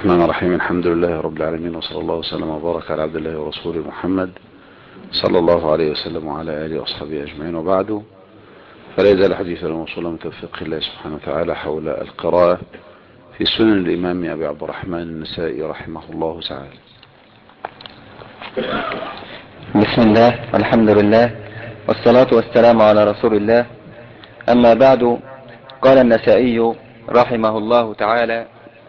الرحمن الرحيم. الحمد لله رب العالمين، وصلى الله وسلم وبارك على عبد الله ورسوله محمد صلى الله عليه وسلم وعلى آله وأصحابه أجمعين، وبعد. فلا يزال حديثنا موصولا من توفيق الله سبحانه وتعالى حول القراءة في سنن الإمام أبي عبد الرحمن النسائي رحمه الله تعالى. بسم الله والحمد لله والصلاة والسلام على رسول الله. أما بعد، قال النسائي رحمه الله تعالى: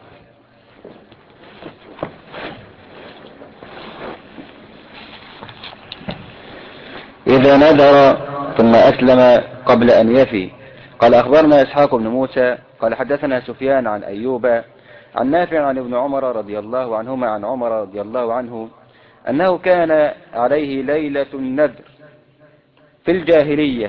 إذا نذر ثم أسلم قبل أن يفي. قال أخبرنا إسحاق بن موسى قال حدثنا سفيان عن أيوب عن نافع عن ابن عمر رضي الله عنهما عن عمر رضي الله عنه أنه كان عليه ليلة النذر في الجاهلية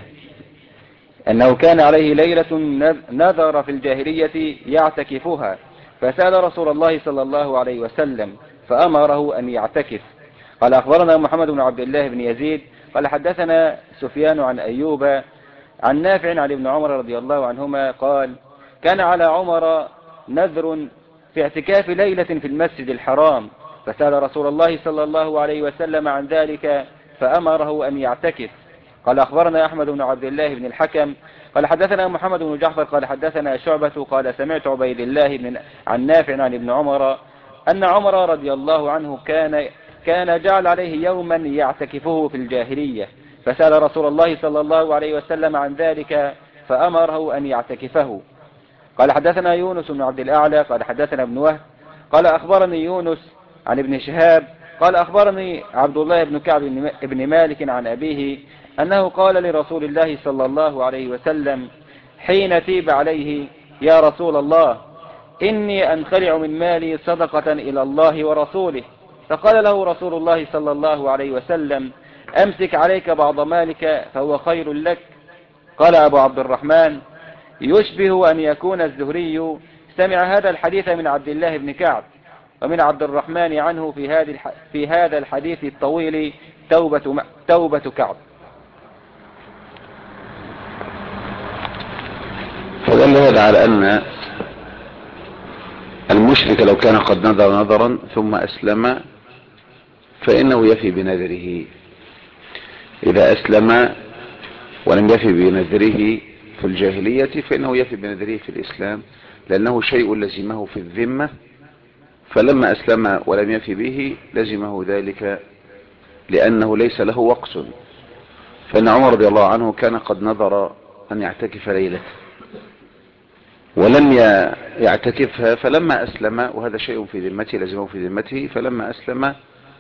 نذر في الجاهلية يعتكفها، فسأل رسول الله صلى الله عليه وسلم فأمره أن يعتكف. قال أخبرنا محمد بن عبد الله بن يزيد قال حدثنا سفيان عن أيوب عن نافع عن ابن عمر رضي الله عنهما قال: كان على عمر نذر في اعتكاف ليلة في المسجد الحرام، فسأل رسول الله صلى الله عليه وسلم عن ذلك فأمره أن يعتكف. قال أخبرنا أحمد بن عبد الله بن الحكم قال حدثنا محمد بن جعفر قال حدثنا شعبة قال سمعت عبيد الله عن نافع عن ابن عمر أن عمر رضي الله عنه كان جعل عليه يوما يعتكفه في الجاهلية، فسأل رسول الله صلى الله عليه وسلم عن ذلك فأمره أن يعتكفه. قال حدثنا يونس بن عبد الأعلى قال حدثنا ابن وهب قال أخبرني يونس عن ابن شهاب قال أخبرني عبد الله بن كعب بن مالك عن أبيه أنه قال لرسول الله صلى الله عليه وسلم حين تيب عليه: يا رسول الله، إني أنخلع من مالي صدقة إلى الله ورسوله. فقال له رسول الله صلى الله عليه وسلم: أمسك عليك بعض مالك فهو خير لك. قال أبو عبد الرحمن: يشبه أن يكون الزهري سمع هذا الحديث من عبد الله بن كعب، ومن عبد الرحمن عنه في هذا الحديث الطويل توبة كعب. فدل هذا على أن المشرك لو كان قد نذر نذرا ثم أسلم فإنه يفي بنذره. إذا أسلم ولم يفي بنذره في الجاهلية فإنه يفي بنذره في الإسلام، لأنه شيء لزمه في الذمة، فلما أسلم ولم يفي به لزمه ذلك لأنه ليس له وقت. فإن عمر رضي الله عنه كان قد نذر أن يعتكف ليلة ولم يعتكفها، فلما أسلم وهذا شيء في ذمته لزمه في ذمته، فلما أسلم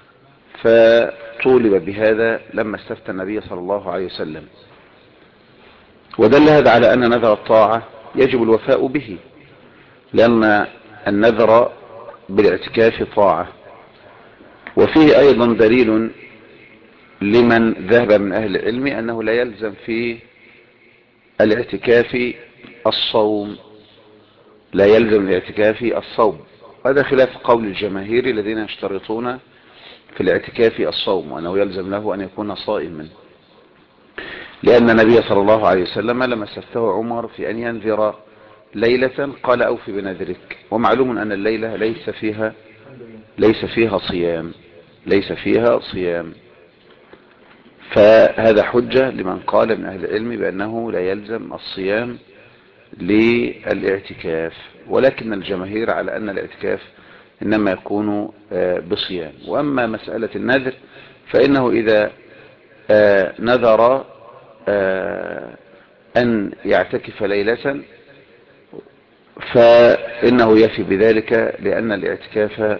فطولب بهذا لما استفتى النبي صلى الله عليه وسلم. ودل هذا على أن نذر الطاعة يجب الوفاء به، لأن النذر بالاعتكاف طاعة. وفيه أيضا دليل لمن ذهب من أهل العلم أنه لا يلزم في الاعتكاف الصوم، لا يلزم الاعتكاف الصوم. هذا خلاف قول الجماهير الذين يشترطون في الاعتكاف الصوم، وأنه يلزم له أن يكون صائما، لأن النبي صلى الله عليه وسلم لما استفتاه عمر في أن ينذر ليلة قال: أوفي بنذرك. ومعلوم أن الليلة ليس فيها صيام، فهذا حجة لمن قال من أهل العلم بأنه لا يلزم الصيام للاعتكاف، ولكن الجماهير على أن الاعتكاف إنما يكون بصيام. وأما مسألة النذر فإنه إذا نذر أن يعتكف ليلة فإنه يفي بذلك، لأن الاعتكاف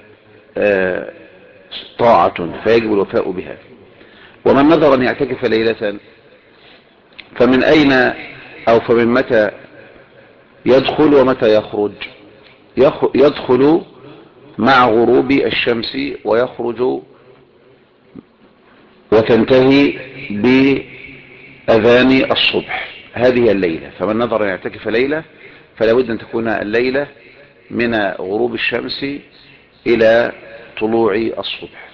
طاعة فيجب الوفاء بها. ومن نذر أن يعتكف ليلة فمن أين أو فمن متى يدخل ومتى يخرج؟ يدخل مع غروب الشمس ويخرج وتنتهي بأذان الصبح. هذه الليلة. فمن نذر أن يعتكف ليلة فلا بد أن تكون الليلة من غروب الشمس إلى طلوع الصبح.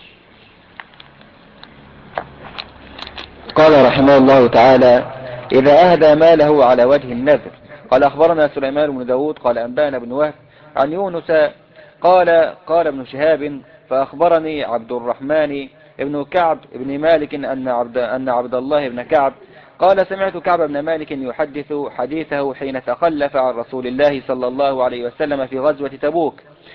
قال رحمه الله تعالى: إذا أهدى ماله على وجه النذر. قال أخبرنا سليمان بن داود قال أنبانا بن وهب عن يونس قال ابن شهاب فأخبرني عبد الرحمن ابن كعب ابن مالك أن عبد الله بن كعب قال سمعت كعب بن مالك يحدث حديثه حين تخلف عن رسول الله صلى الله عليه وسلم في غزوة تبوك،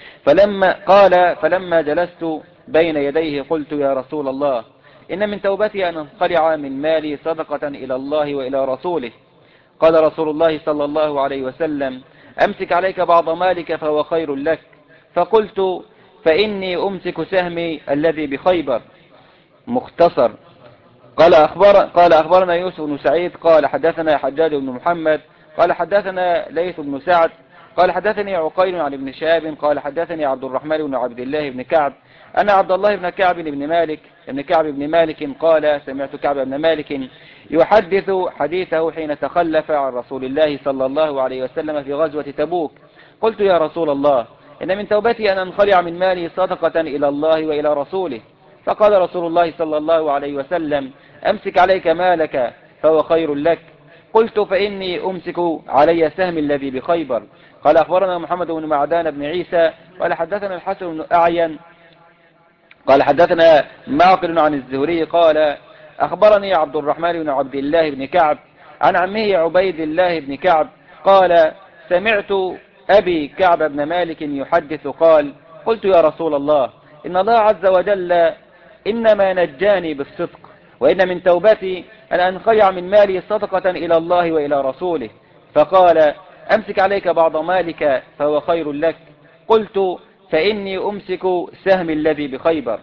فلما جلست بين يديه قلت يا رسول الله إن من توبتي أن انخلع من مالي صدقة إلى الله وإلى رسوله. قال رسول الله صلى الله عليه وسلم أمسك عليك بعض مالك فهو خير لك. فقلت فإني أمسك سهمي الذي بخيبر. مختصر. قال أخبرنا يوسف بن سعيد قال حدثنا حجاج بن محمد قال حدثنا ليث بن سعد قال حدثني عقيل عن ابن شهاب قال حدثني عبد الرحمن بن عبد الله بن كعب أن عبد الله بن كعب بن مالك قال سمعت كعب بن مالك يحدث حديثه حين تخلف عن رسول الله صلى الله عليه وسلم في غزوة تبوك. قلت يا رسول الله إن من توبتي أن أنخلع من مالي صدقة إلى الله وإلى رسوله. فقال رسول الله صلى الله عليه وسلم أمسك عليك مالك فهو خير لك. قلت فإني أمسك علي سهم الذي بخيبر. قال أخبرنا محمد بن معدان بن عيسى قال حدثنا الحسن بن أعين قال حدثنا معقل عن الزهري قال أخبرني عبد الرحمن بن عبد الله بن كعب عن عمه عبيد الله بن كعب قال سمعت أبي كعب بن مالك يحدث قال قلت يا رسول الله إن الله عز وجل إنما نجاني بالصدق، وإن من توبتي أن أنخلع من مالي صدقة إلى الله وإلى رسوله. فقال أمسك عليك بعض مالك فهو خير لك. قلت فإني أمسك سهم الذي بخيبر.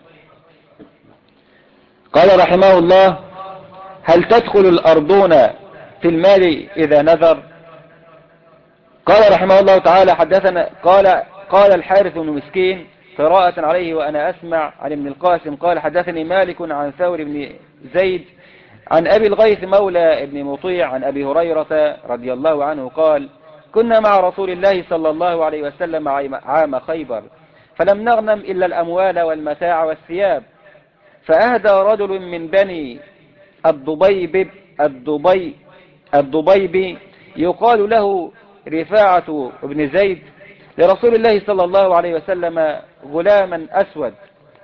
قال رحمه الله هل تدخل الأرضون في المال إذا نذر؟ قال رحمه الله تعالى حدثنا قال الحارث بن مسكين قراءة عليه وأنا أسمع عن ابن القاسم قال حدثني مالك عن ثور بن زيد عن أبي الغيث مولى ابن مطيع عن أبي هريرة رضي الله عنه قال كنا مع رسول الله صلى الله عليه وسلم عام خيبر فلم نغنم إلا الأموال والمتاع والثياب، فأهدى رجل من بني الضبيب يقال له رفاعة بن زيد لرسول الله صلى الله عليه وسلم غلاما أسود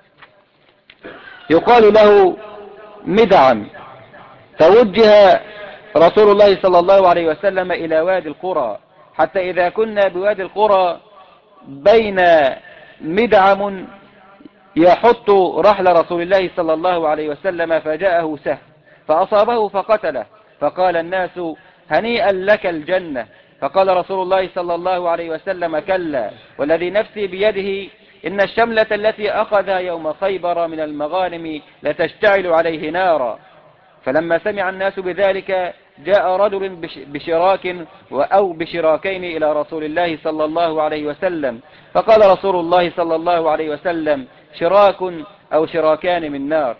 يقال له مدعم، فوجه رسول الله صلى الله عليه وسلم إلى وادي القرى حتى إذا كنا بوادي القرى بين مدعم يحط رحل رسول الله صلى الله عليه وسلم فجاءه سهم فأصابه فقتله، فقال الناس هنيئا لك الجنة. فقال رسول الله صلى الله عليه وسلم كلا والذي نفسي بيده إن الشملة التي أخذها يوم خيبر من المغانم لتشتعل عليه نارا. فلما سمع الناس بذلك جاء رجل بشراك أو بشراكين إلى رسول الله صلى الله عليه وسلم فقال رسول الله صلى الله عليه وسلم شراك أو شراكان من نار.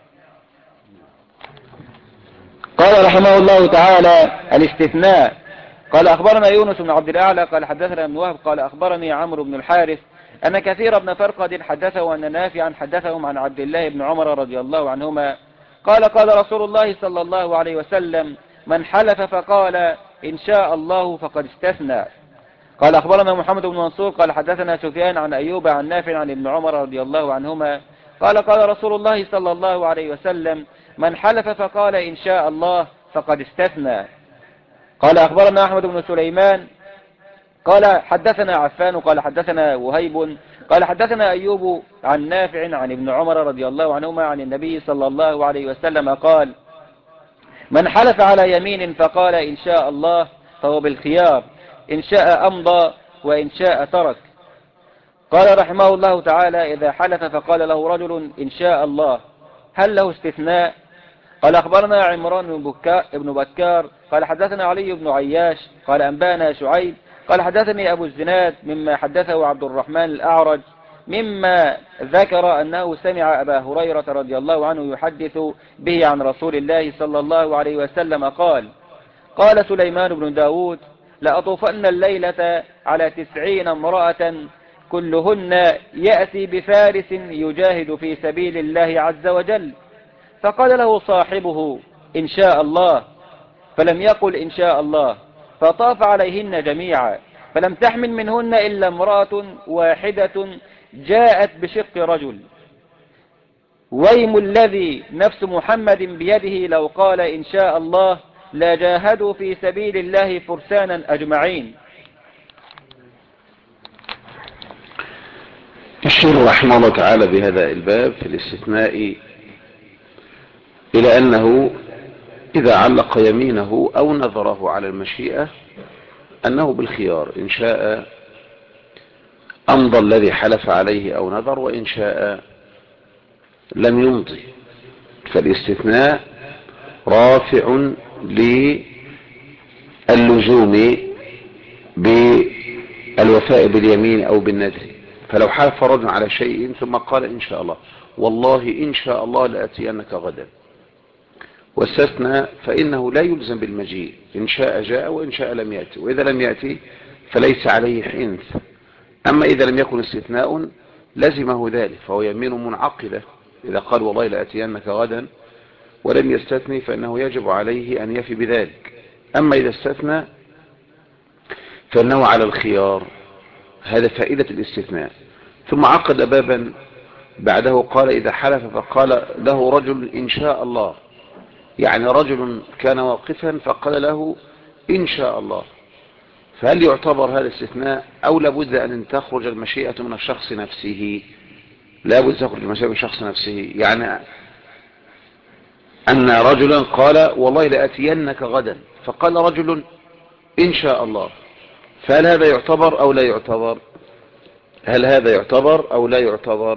قال رحمه الله تعالى الاستثناء. قال أخبرنا يونس بن عبد الأعلى قال حدثنا ابن وهب قال أخبرني عمرو بن الحارث أن كثير بن فرقد حدثه أن نافعا حدثهم عن عبد الله بن عمر رضي الله عنهما قال رسول الله صلى الله عليه وسلم من حلف فقال إن شاء الله فقد استثنى. قال أخبرنا محمد بن منصور قال حدثنا سفيان عن أيوب عن نافع عن ابن عمر رضي الله عنهما قال رسول الله صلى الله عليه وسلم من حلف فقال إن شاء الله فقد استثنى. قال أخبرنا أحمد بن سليمان قال حدثنا عفان قال حدثنا وهيب قال حدثنا أيوب عن نافع عن ابن عمر رضي الله عنهما عن النبي صلى الله عليه وسلم قال من حلف على يمين فقال إن شاء الله فهو بالخيار إن شاء أمضى وإن شاء ترك. قال رحمه الله تعالى إذا حلف فقال له رجل إن شاء الله هل له استثناء؟ قال أخبرنا عمران بن بكار قال حدثنا علي بن عياش قال أنبانا شعيب قال حدثني أبو الزناد مما حدثه عبد الرحمن الأعرج مما ذكر أنه سمع أبا هريرة رضي الله عنه يحدث به عن رسول الله صلى الله عليه وسلم قال سليمان بن داود لأطوفن الليلة على 90 امرأة كلهن يأتي بفارس يجاهد في سبيل الله عز وجل. فقال له صاحبه إن شاء الله فلم يقل إن شاء الله فطاف عليهن جميعا فلم تحمل منهن إلا امرأة واحدة جاءت بشق رجل. ويم الذي نفس محمد بيده لو قال إن شاء الله لجاهدوا في سبيل الله فرسانا أجمعين. يشير رحمه الله تعالى بهذا الباب في الاستثناء إلى أنه إذا علق يمينه أو نظره على المشيئة أنه بالخيار، إن شاء أمضى الذي حلف عليه أو نظر، وإن شاء لم يمضي. فالاستثناء رافع للزوم بالوفاء باليمين أو بالنذر. فلو حلف رجل على شيء ثم قال إن شاء الله، والله إن شاء الله لأتينك غدا، واستثنى، فإنه لا يلزم بالمجيء، إن شاء جاء وإن شاء لم يأتي، وإذا لم يأتي فليس عليه حنث. أما إذا لم يكن استثناء لزمه ذلك فهو يمين منعقدة. إذا قال والله لأتينك غدا ولم يستثني فإنه يجب عليه أن يفي بذلك. أما إذا استثنى فإنه على الخيار. هذا فائدة الاستثناء. ثم عقد بابا بعده قال إذا حلف فقال له رجل إن شاء الله، يعني رجل كان واقفا فقال له إن شاء الله، فهل يعتبر هذا استثناء أو لابد أن تخرج المشيئة من الشخص نفسه؟ لابد تخرج المشيئة من الشخص نفسه، يعني أن رجلا قال والله لأتينك غدا فقال رجل إن شاء الله، فهل هذا يعتبر أو لا يعتبر؟ هل هذا يعتبر أو لا يعتبر؟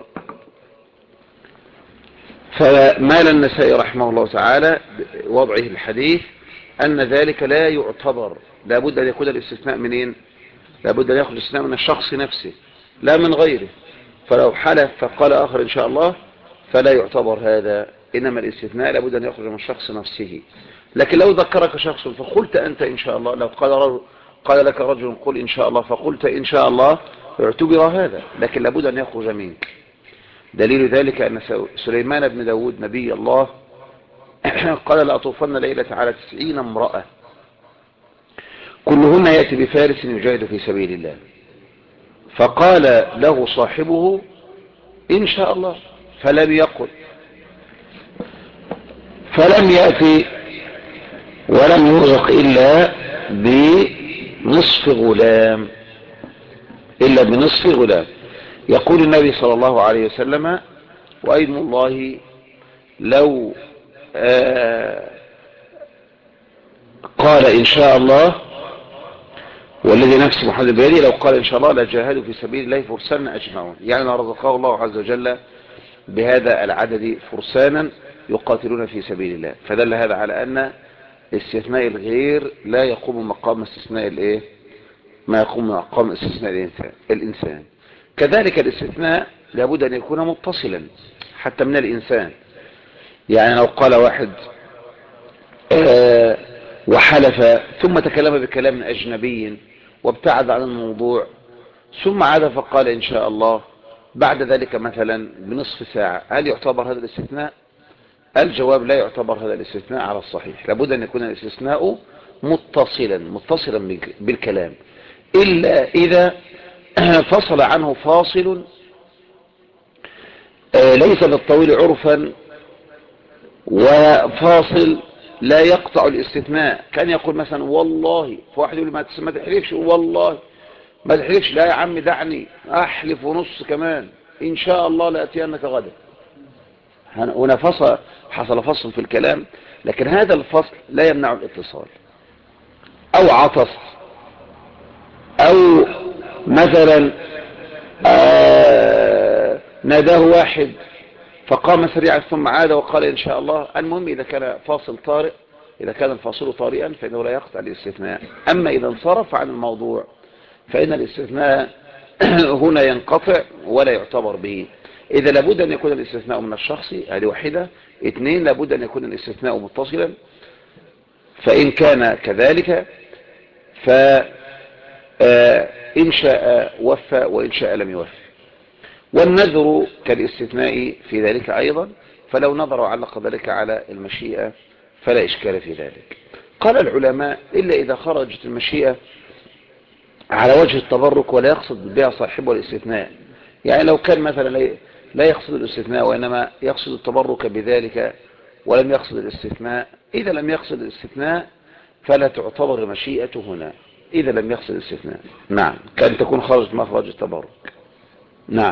فمال النسائي رحمه الله تعالى وضعه الحديث أن ذلك لا يعتبر، لابد أن يكون الاستثناء منين؟ لابد أن يأخذ الاستثناء من الشخص نفسه لا من غيره. فلو حلف فقال آخر إن شاء الله فلا يعتبر هذا، إنما الاستثناء لابد أن يخرج من الشخص نفسه. لكن لو ذكرك شخص فقلت أنت إن شاء الله، لو قال لك رجل قل إن شاء الله فقلت إن شاء الله اعتبر هذا، لكن لابد أن يخرج منك. دليل ذلك أن سليمان بن داود نبي الله قال لأطوفن ليلة على 90 امرأة كلهن يأتي بفارس يجاهد في سبيل الله، فقال له صاحبه إن شاء الله فلم يقل، فلم يأتي ولم يرزق إلا بنصف غلام، إلا بنصف غلام. يقول النبي صلى الله عليه وسلم وأيم الله لو قال إن شاء الله والذي نفس محمد بيده لو قال إن شاء الله لجاهدوا في سبيل الله فرسانا أجمعون، يعني رزقه الله عز وجل بهذا العدد فرسانا يقاتلون في سبيل الله. فدل هذا على أن استثناء الغير لا يقوم مقام استثناء الايه، ما يقوم مقام استثناء الإنسان. كذلك الاستثناء لابد أن يكون متصلا حتى من الإنسان. يعني لو قال واحد وحلف ثم تكلم بكلام أجنبي وابتعد عن الموضوع ثم عاد فقال إن شاء الله بعد ذلك مثلا بنصف ساعة، هل يعتبر هذا الاستثناء؟ الجواب لا يعتبر هذا الاستثناء على الصحيح. لابد أن يكون الاستثناء متصلا بالكلام، إلا إذا فصل عنه فاصل ليس بالطويل عرفا وفاصل لا يقطع الاستثناء. كان يقول مثلا والله، فواحد يقول ما تحلفش، والله ما تحلفش، لا يا عم دعني احلف ونص كمان ان شاء الله لأتينك غدا. هنا حصل فصل في الكلام، لكن هذا الفصل لا يمنع الاتصال. او عطس، او مثلا ناداه واحد فقام سريعا ثم عاد وقال إن شاء الله. المهم إذا كان فاصل طارئ، إذا كان الفاصل طارئا فإنه لا يقطع الاستثناء. أما إذا انصرف عن الموضوع فإن الاستثناء هنا ينقطع ولا يعتبر به. إذا لابد أن يكون الاستثناء من الشخص، هذه واحدة. اثنين، لابد أن يكون الاستثناء متصلا، فإن كان كذلك فإن شاء وفى وإن شاء لم يوفى. والنذر كالاستثناء في ذلك أيضا، فلو نظر وعلق ذلك على المشيئة فلا إشكال في ذلك. قال العلماء إلا إذا خرجت المشيئة على وجه التبرك ولا يقصد بها صاحبه الاستثناء. يعني لو كان مثلا لا يقصد الاستثناء وإنما يقصد التبرك بذلك ولم يقصد الاستثناء، إذا لم يقصد الاستثناء فلا تعتبر مشيئته هنا، إذا لم يقصد الاستثناء. نعم، كان تكون خرج مخرج التبرك. نعم.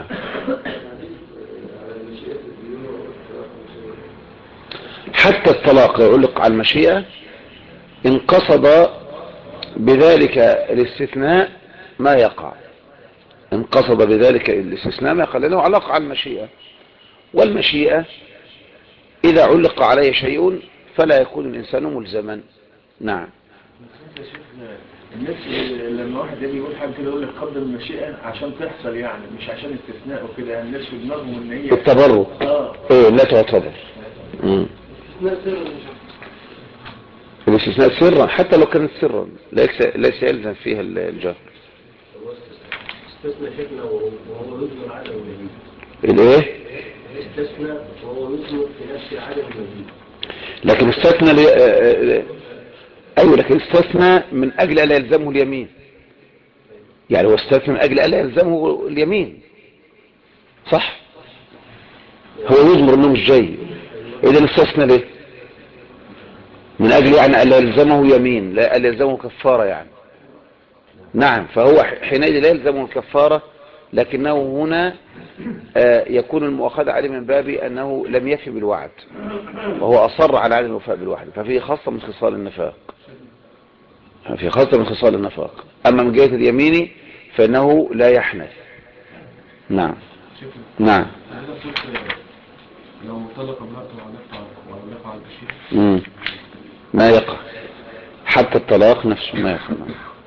حتى الطلاق يعلق على المشيئة إن قصد بذلك الاستثناء ما يقع، إن قصد بذلك الاستثناء ما يقع، لأنه علاقة على المشيئة، والمشيئة إذا علق عليه شيء فلا يكون الإنسان ملزما. نعم. الناس لما واحد يجي يقول حاجه كده يقول لك قدر المشيئه عشان تحصل، يعني مش عشان استثناء وكده، يعني الناس في دماغهم ان هي التبرك ايه لا تعتبر. الاستثناء سرا حتى لو كانت سرا ليس يلزم فيها الجهر. استثنى شيخنا وهو يظهر عدم المزيد. الايه؟ استثنى وهو يظهر في نفس عدم المزيد. لكن استثنى ايوه، لكن استثنى من اجل الا يلزمه اليمين، يعني هو استثنى من اجل الا يلزمه اليمين، صح؟ هو يظهر انه مش جاي، اذا استثنى ليه؟ من اجل يعني الا يلزمه يمين، لا الا يلزمه كفاره يعني. نعم، فهو حينئذ لا يلزمه الكفاره، لكنه هنا يكون المؤاخذة عليه من باب أنه لم يفي بالوعد وهو أصر على عدم الوفاء بالوعد، ففيه خاصة من خصال النفاق، في خاصة من خصال النفاق. أما من جهة اليمين فإنه لا يحنث. نعم. نعم. لو طلق امرأته وعلق على البشير ما يقع حتى الطلاق نفسه ما يقع.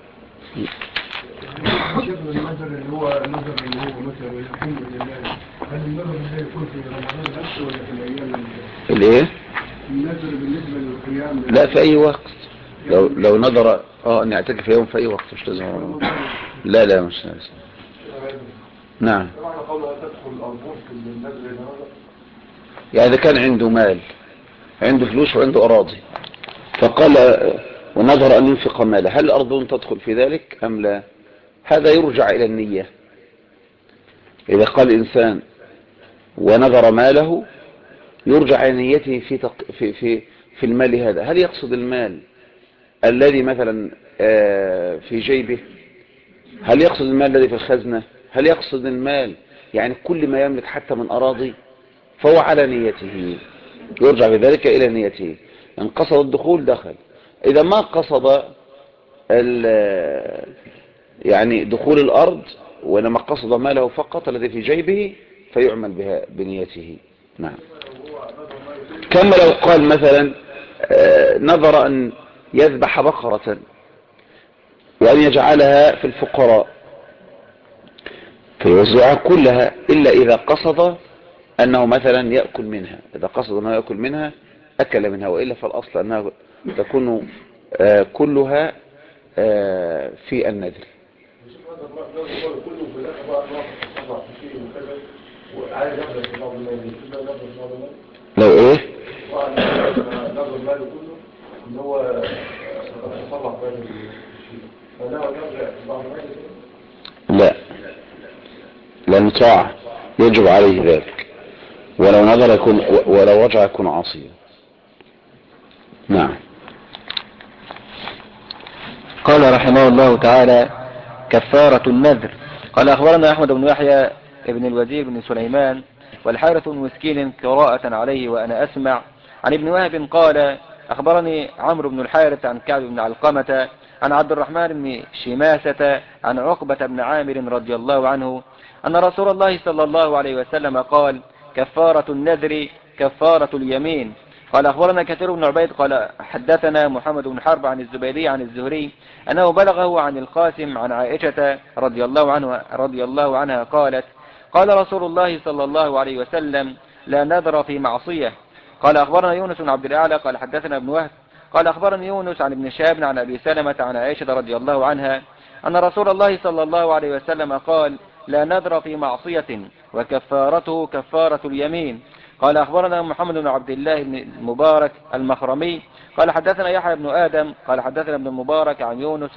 شكل النظر اللي هو مثلا الحمد لله، هل النظر ده يكون في رمضان نفسه ولا في الايام الايه؟ النظر بالنسبه للقيام؟ لا، في اي وقت. لو نظر ان يعتكف يوم في اي وقت مش لازم رمضان. لا مش لازم. نعم. يعني اذا كان عنده مال، عنده فلوس وعنده اراضي، فقال ونظر ان ينفق ماله، هل الارض تدخل في ذلك ام لا؟ هذا يرجع الى النية. اذا قال الانسان ونظر ماله يرجع الى نيته في المال هذا، هل يقصد المال الذي مثلا في جيبه، هل يقصد المال الذي في الخزنة، هل يقصد المال يعني كل ما يملك حتى من أراضي، فهو على نيته، يرجع بذلك إلى نيته. إن قصد الدخول دخل، إذا ما قصد يعني دخول الأرض وإنما قصد ماله فقط الذي في جيبه فيعمل بها بنيته. نعم. كما لو قال مثلا نظر أن يذبح بقرة وأن يجعلها في الفقراء فيوزعها كلها، إلا إذا قصد أنه مثلا يأكل منها، إذا قصد أنه يأكل منها أكل منها، وإلا فالأصل أنها تكون كلها في النذر. لو إيه؟ لا، لأن طاعة يجب عليه ذلك، ولو نظر يكون، ولو رجع يكون عاصيا. نعم. قال رحمه الله تعالى: كفارة النذر. قال أخبرنا أحمد بن يحيى ابن الوزير بن سليمان والحارث بن مسكين قراءة عليه وأنا أسمع عن ابن وهب قال: أخبرني عمرو بن الحارث عن كعب بن علقمة عن عبد الرحمن بن شماسة عن عقبة بن عامر رضي الله عنه أن رسول الله صلى الله عليه وسلم قال: كفارة النذر كفارة اليمين. قال أخبرنا كثير بن عبيد قال حدثنا محمد بن حرب عن الزبيدي عن الزهري أنه بلغه عن القاسم عن عائشة رضي الله عنها قالت: قال رسول الله صلى الله عليه وسلم: لا نذر في معصية. قال أخبرنا يونس بن عبد الأعلى قال حدثنا ابن وهب قال أخبرني يونس عن ابن شهاب عن أبي سلمة عن عائشة رضي الله عنها أن رسول الله صلى الله عليه وسلم قال: لا نذر في معصية وكفارته كفارة اليمين. قال أخبرنا محمد بن عبد الله بن المبارك المخرمي قال حدثنا يحيى بن آدم قال حدثنا ابن المبارك عن يونس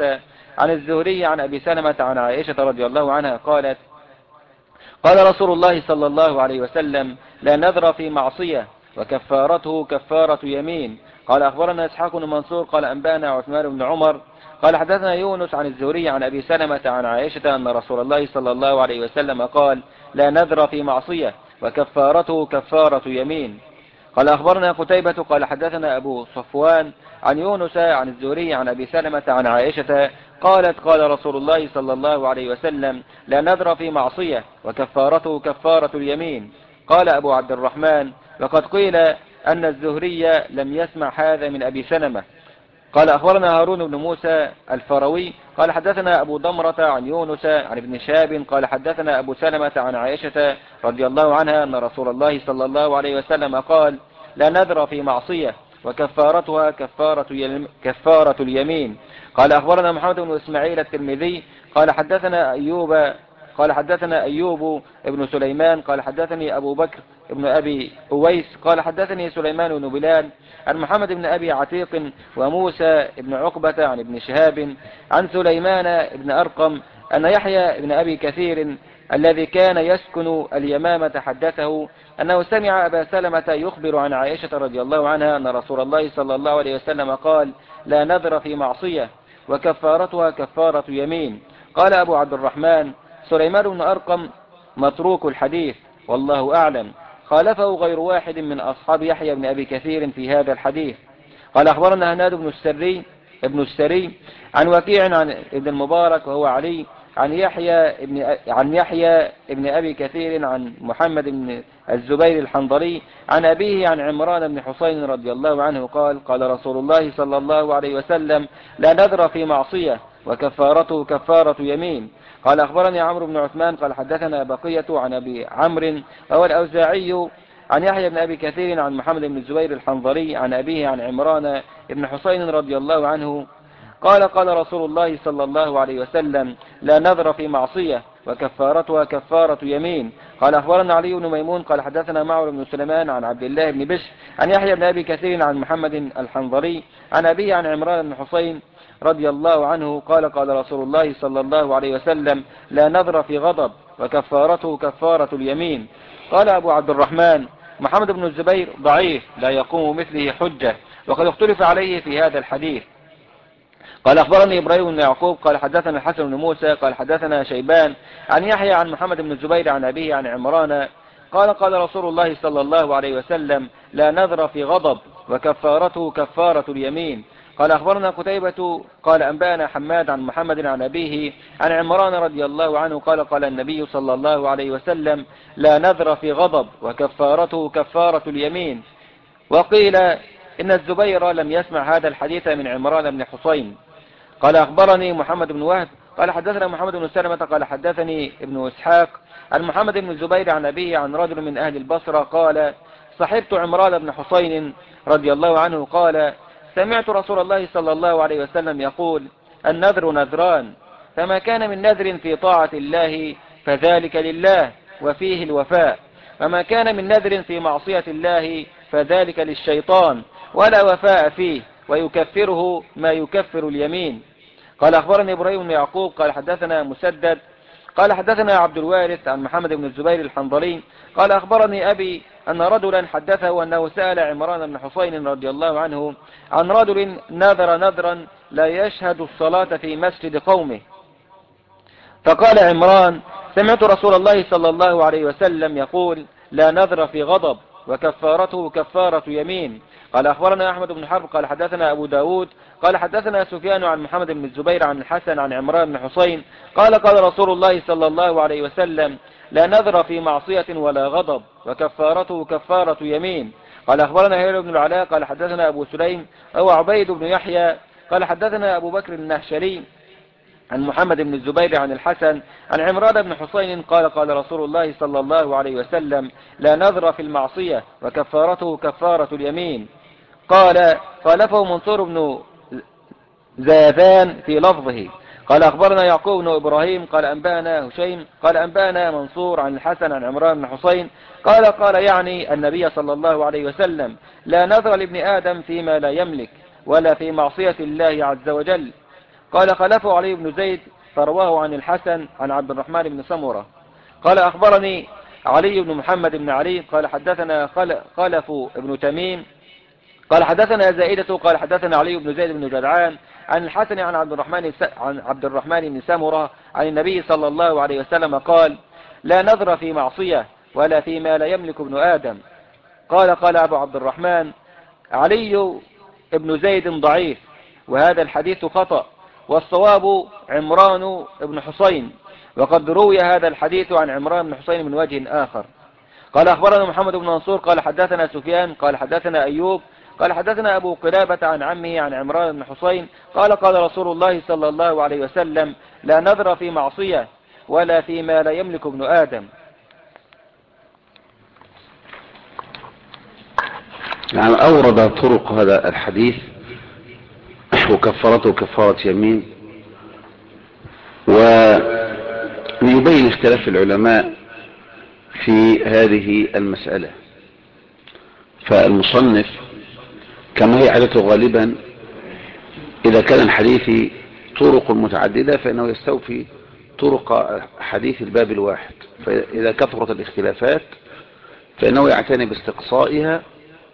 عن الزهري عن أبي سلمة عن عائشة رضي الله عنها قالت قال رسول الله صلى الله عليه وسلم لا نذر في معصية وكفارته كفارة يمين. قال أخبرنا إسحاق بن منصور قال أنبانا عثمان بن عمر قال حدثنا يونس عن الزهري عن أبي سلمة عن عائشة أن رسول الله صلى الله عليه وسلم قال لا نذر في معصية وكفارته كفارة يمين. قال أخبرنا قتيبة قال حدثنا أبو صفوان عن يونس عن الزهري عن أبي سلمة عن عائشة قالت قال رسول الله صلى الله عليه وسلم لا نذر في معصية وكفارته كفارة اليمين. قال أبو عبد الرحمن وقد قيل أن الزهري لم يسمع هذا من أبي سلمة. قال أخبرنا هارون بن موسى الفروي قال حدثنا أبو ضمرة عن يونس عن ابن شهاب قال حدثنا أبو سلمة عن عائشة رضي الله عنها أن رسول الله صلى الله عليه وسلم قال لا نذر في معصية وكفارتها كفارة اليمين. قال أخبرنا محمد بن إسماعيل الترمذي قال حدثنا أيوب ابن سليمان قال حدثني أبو بكر ابن أبي أويس قال حدثني سليمان بن بلال عن محمد بن أبي عتيق وموسى بن عقبة عن ابن شهاب عن سليمان بن أرقم أن يحيى بن أبي كثير الذي كان يسكن اليمامة حدثه أنه سمع أبا سلمة يخبر عن عائشة رضي الله عنها أن رسول الله صلى الله عليه وسلم قال لا نذر في معصية وكفارتها كفارة يمين. قال أبو عبد الرحمن سليمان بن أرقم متروك الحديث والله أعلم، خالفه غير واحد من أصحاب يحيى بن أبي كثير في هذا الحديث. قال أخبرنا هناد ابن السري عن وكيع عن ابن المبارك وهو علي عن يحيى ابن أبي كثير عن محمد بن الزبير الحنظلي عن أبيه عن عمران بن حسين رضي الله عنه قال قال رسول الله صلى الله عليه وسلم لا نذر في معصية وكفارته كفارة يمين. قال أخبرني عمرو بن عثمان قال حدثنا بقية عن أبي عمرو وهو الأوزاعي عن يحيى بن أبي كثير عن محمد بن الزبير الحنظلي عن أبيه عن عمران بن حسين رضي الله عنه قال قال رسول الله صلى الله عليه وسلم لا نذر في معصية وكفارتها كفارة يمين. قال أخبرنا علي بن ميمون قال حدثنا معمر بن سليمان عن عبد الله بن بشر عن يحيى بن أبي كثير عن محمد الحنظلي عن أبيه عن عمران بن حسين رضي الله عنه قال قال رسول الله صلى الله عليه وسلم لا نذر في غضب وكفارته كفارة اليمين. قال أبو عبد الرحمن محمد بن الزبير ضعيف لا يقوم مثله حجة وقد اختلف عليه في هذا الحديث. قال أخبرني إبراهيم بن يعقوب قال حدثنا الحسن بن موسى قال حدثنا شيبان عن يحيى عن محمد بن الزبير عن أبيه عن عمران قال قال رسول الله صلى الله عليه وسلم لا نذر في غضب وكفارته كفارة اليمين. قال أخبرنا قتيبة قال أنبأنا حماد عن محمد عن أبيه عن عمران رضي الله عنه قال قال النبي صلى الله عليه وسلم لا نذر في غضب وكفارته كفارة اليمين. وقيل إن الزبير لم يسمع هذا الحديث من عمران بن حسين. قال أخبرني محمد بن وهب قال حدثنا محمد بن سلمة قال حدثني ابن إسحاق عن محمد بن الزبير عن أبيه عن رجل من أهل البصرة قال صحبت عمران بن حسين رضي الله عنه قال سمعت رسول الله صلى الله عليه وسلم يقول النذر نذران فما كان من نذر في طاعة الله فذلك لله وفيه الوفاء وما كان من نذر في معصية الله فذلك للشيطان ولا وفاء فيه ويكفره ما يكفر اليمين. قال أخبرني إبراهيم بن يعقوب قال حدثنا مسدد قال حدثنا عبد الوارث عن محمد بن الزبير الحنظلي قال أخبرني أبي أن رجلا حدثه أنه سأل عمران بن حسين رضي الله عنه عن رجل نذر نذرا لا يشهد الصلاة في مسجد قومه فقال عمران سمعت رسول الله صلى الله عليه وسلم يقول لا نذر في غضب وكفارته كفارة يمين. قال أخبرنا أحمد بن حرب قال حدثنا أبو داود قال حدثنا سفيان عن محمد بن الزبير عن الحسن عن عمران بن حسين قال قال رسول الله صلى الله عليه وسلم لا نذر في معصية ولا غضب وكفارته كفارة يمين. قال أخبرنا هيل بن العلاء قال حدثنا أبو سليم أو عبيد بن يحيى قال حدثنا أبو بكر النهشلي عن محمد بن الزبير عن الحسن عن عمران بن حسين قال قال رسول الله صلى الله عليه وسلم لا نذر في المعصية وكفارته كفارة اليمين. قال خالفه منصور بن زاذان في لفظه. قال أخبرنا يعقوب بن إبراهيم قال أنبأنا هشيم قال أنبأنا منصور عن الحسن عن عمران بن حسين قال يعني النبي صلى الله عليه وسلم لا نذر لابن آدم فيما لا يملك ولا في معصية الله عز وجل قال خلفه علي بن زيد فرواه عن الحسن عن عبد الرحمن بن سمرة قال أخبرني علي بن محمد بن علي قال حدثنا خلف بن تميم قال حدثنا زائدة قال حدثنا علي بن زيد بن جدعان عن الحسن عن عبد الرحمن بن سمرة عن النبي صلى الله عليه وسلم قال لا نذر في معصية ولا فيما لا يملك ابن آدم. قال أبو عبد الرحمن علي بن زيد ضعيف وهذا الحديث خطأ والصواب عمران بن حسين وقد روي هذا الحديث عن عمران بن حسين من وجه آخر. قال أخبرنا محمد بن منصور قال حدثنا سفيان قال حدثنا أيوب قال حدثنا أبو قلابة عن عمه عن عمران بن حسين قال رسول الله صلى الله عليه وسلم لا نذر في معصية ولا فيما لا يملك ابن آدم. يعني أورد طرق هذا الحديث وكفرته كفارة يمين ويبين اختلاف العلماء في هذه المسألة. فالمصنف كما هي عادته غالبا إذا كان الحديث طرق متعددة فإنه يستوفي طرق حديث الباب الواحد، فإذا كثرت الاختلافات فإنه يعتني باستقصائها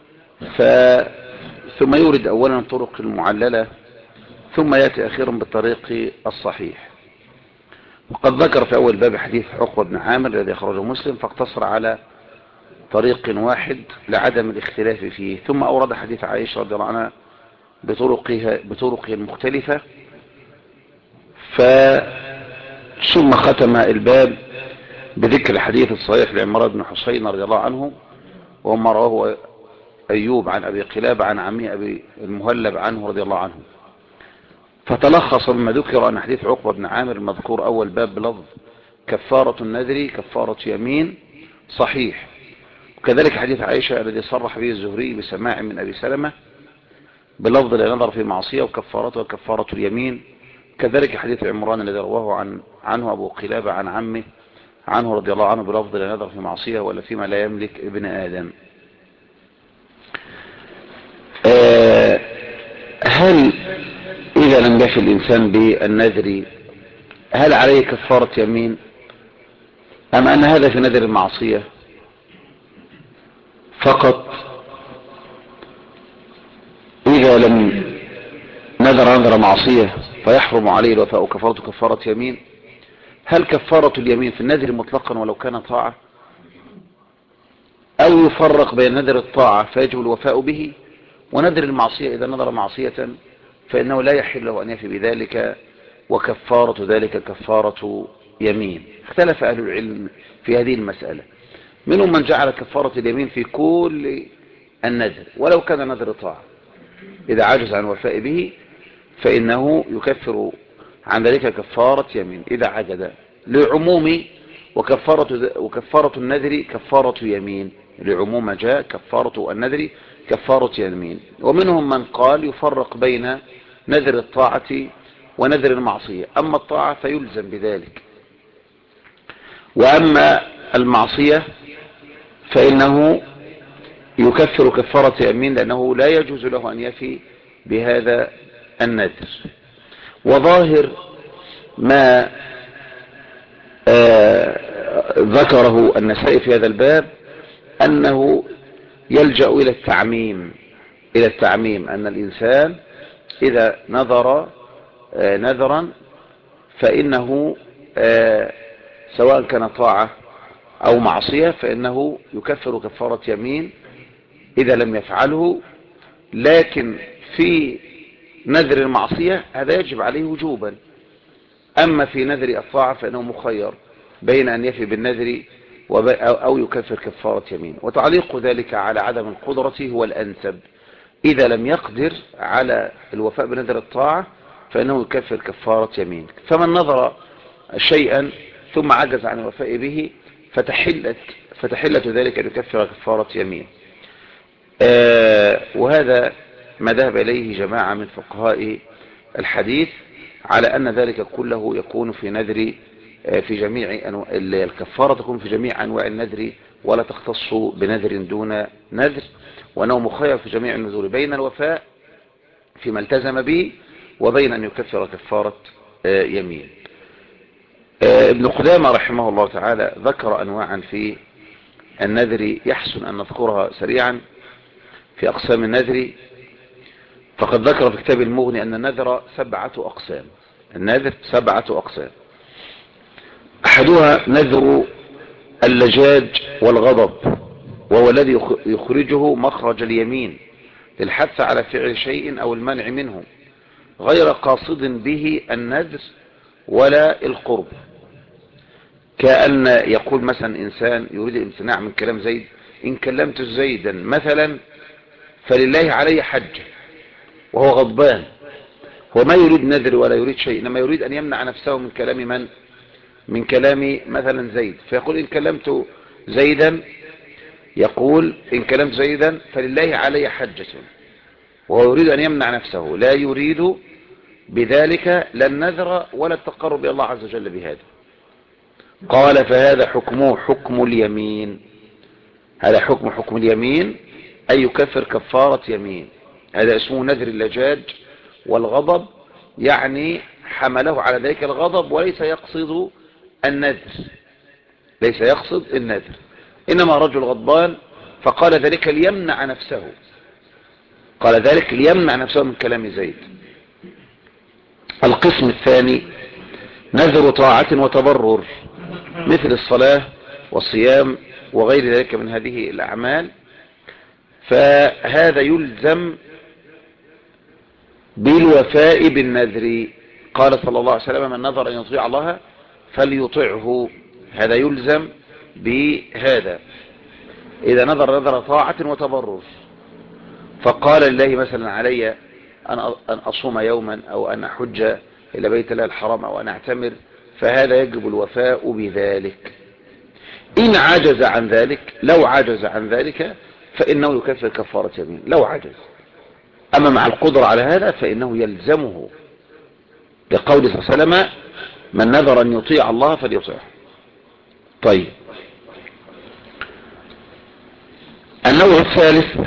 ثم يورد أولا طرق المعللة ثم يأتي أخيرا بالطريق الصحيح. وقد ذكر في أول باب حديث عقبة بن عامر الذي أخرجه مسلم فاقتصر على طريق واحد لعدم الاختلاف فيه، ثم أورد حديث عائشة رضي الله عنها بطرقه المختلفة، ثم ختم الباب بذكر الحديث الصحيح لعمران بن حسين رضي الله عنه وما رواه أيوب عن أبي قلابة عن عمي أبي المهلب عنه رضي الله عنه. فتلخص مما ذكر أن حديث عقبة بن عامر المذكور أول باب بلفظ كفارة النذر كفارة يمين صحيح، وكذلك حديث عائشة الذي صرح به الزهري بسماع من أبي سلمة بلفظ لا نظر في معصية وكفارته كفارة اليمين، كذلك حديث عمران الذي رواه عنه أبو قلابة عن عمه عنه رضي الله عنه بلفظ لا نظر في معصية ولا فيما لا يملك ابن آدم. هل إذا لم يفي الإنسان بالنذر هل عليه كفارة يمين أم أن هذا في نذر المعصية فقط؟ إذا لم نذر معصية فيحرم عليه الوفاء كفارته كفارة يمين. هل كفارة اليمين في النذر مطلقا ولو كان طاعة، أو يفرق بين نذر الطاعة فيجب الوفاء به ونذر المعصية إذا نذر معصية فإنه لا يحل له أن يفي بذلك وكفارة ذلك كفارة يمين؟ اختلف أهل العلم في هذه المسألة، منهم من جعل كفارة اليمين في كل النذر ولو كان نذر طاعة، إذا عجز عن الوفاء به فإنه يكفر عن ذلك كفارة يمين إذا عجز، لعموم وكفارة النذر كفارة يمين، لعموم جاء كفارة النذر كفارة يمين. ومنهم من قال يفرق بين نذر الطاعة ونذر المعصية، أما الطاعة فيلزم بذلك، وأما المعصية فإنه يكفر كفارة يمين لأنه لا يجوز له أن يفي بهذا النذر. وظاهر ما ذكره النسائي في هذا الباب أنه يلجأ إلى التعميم أن الإنسان إذا نذر نذرا فإنه سواء كان طاعة أو معصية فإنه يكفر كفارة يمين إذا لم يفعله، لكن في نذر المعصية هذا يجب عليه وجوبا، أما في نذر الطاعة فإنه مخير بين أن يفي بالنذر أو يكفر كفارة يمين. وتعليق ذلك على عدم القدرة هو الأنسب، إذا لم يقدر على الوفاء بنذر الطاعة فإنه يكفر كفارة يمين. فمن نظر شيئا ثم عجز عن الوفاء به فتحلت ذلك أن يكفر كفارة يمين. وهذا ما ذهب إليه جماعة من فقهاء الحديث على أن ذلك كله يكون في نذر في جميع الكفارة تكون في جميع أنواع النذر ولا تختص بنذر دون نذر، وأنه مخير في جميع النذور بين الوفاء فيما التزم به وبين أن يكفر كفارة يمين. ابن قدامة رحمه الله تعالى ذكر أنواعا في النذر يحسن أن نذكرها سريعا في أقسام النذر. فقد ذكر في كتاب المغني أن النذر 7 أقسام. النذر 7 أقسام. أحدها نذر اللجاج والغضب، وهو الذي يخرجه مخرج اليمين للحث على فعل شيء أو المنع منه غير قاصد به النذر ولا القرب. كأن يقول مثلا إنسان يريد الامتناع من كلام زيد: إن كلمت زيدا مثلا فلله علي حج، وهو غضبان. هو ما يريد نذر ولا يريد شيء، إنما يريد أن يمنع نفسه من كلام من؟ من كلام مثلا زيد. فيقول: إن كلمت زيدا، يقول إن كلمت زيدا فلله علي حجة، وهو يريد أن يمنع نفسه، لا يريد بذلك لا النذر ولا التقرب إلى الله عز وجل بهذا. قال: فهذا حكمه حكم اليمين. هذا حكم اليمين، أي يكفر كفارة يمين. هذا اسمه نذر اللجاج والغضب، يعني حمله على ذلك الغضب وليس يقصد النذر، ليس يقصد النذر، إنما رجل غضبان فقال ذلك ليمنع نفسه، قال ذلك ليمنع نفسه من كلام زيد. القسم الثاني نذر طاعة وتبرر، مثل الصلاة والصيام وغير ذلك من هذه الأعمال، فهذا يلزم بالوفاء بالنذر. قال صلى الله عليه وسلم: من نذر أن يطيع الله فليطعه. هذا يلزم بهذا إذا نذر طاعة وتبرر، فقال لله مثلا: علي أن أصوم يوما، أو أن أحج إلى بيت الله الحرام، أو أن أعتمر، فهذا يجب الوفاء بذلك. إن عجز عن ذلك، لو عجز عن ذلك فإنه يكفر كفارة يمين لو عجز. أما مع القدرة على هذا فإنه يلزمه، لقول صلى الله عليه وسلم: من نذر أن يطيع الله فليطيعه. طيب، النوع الثالث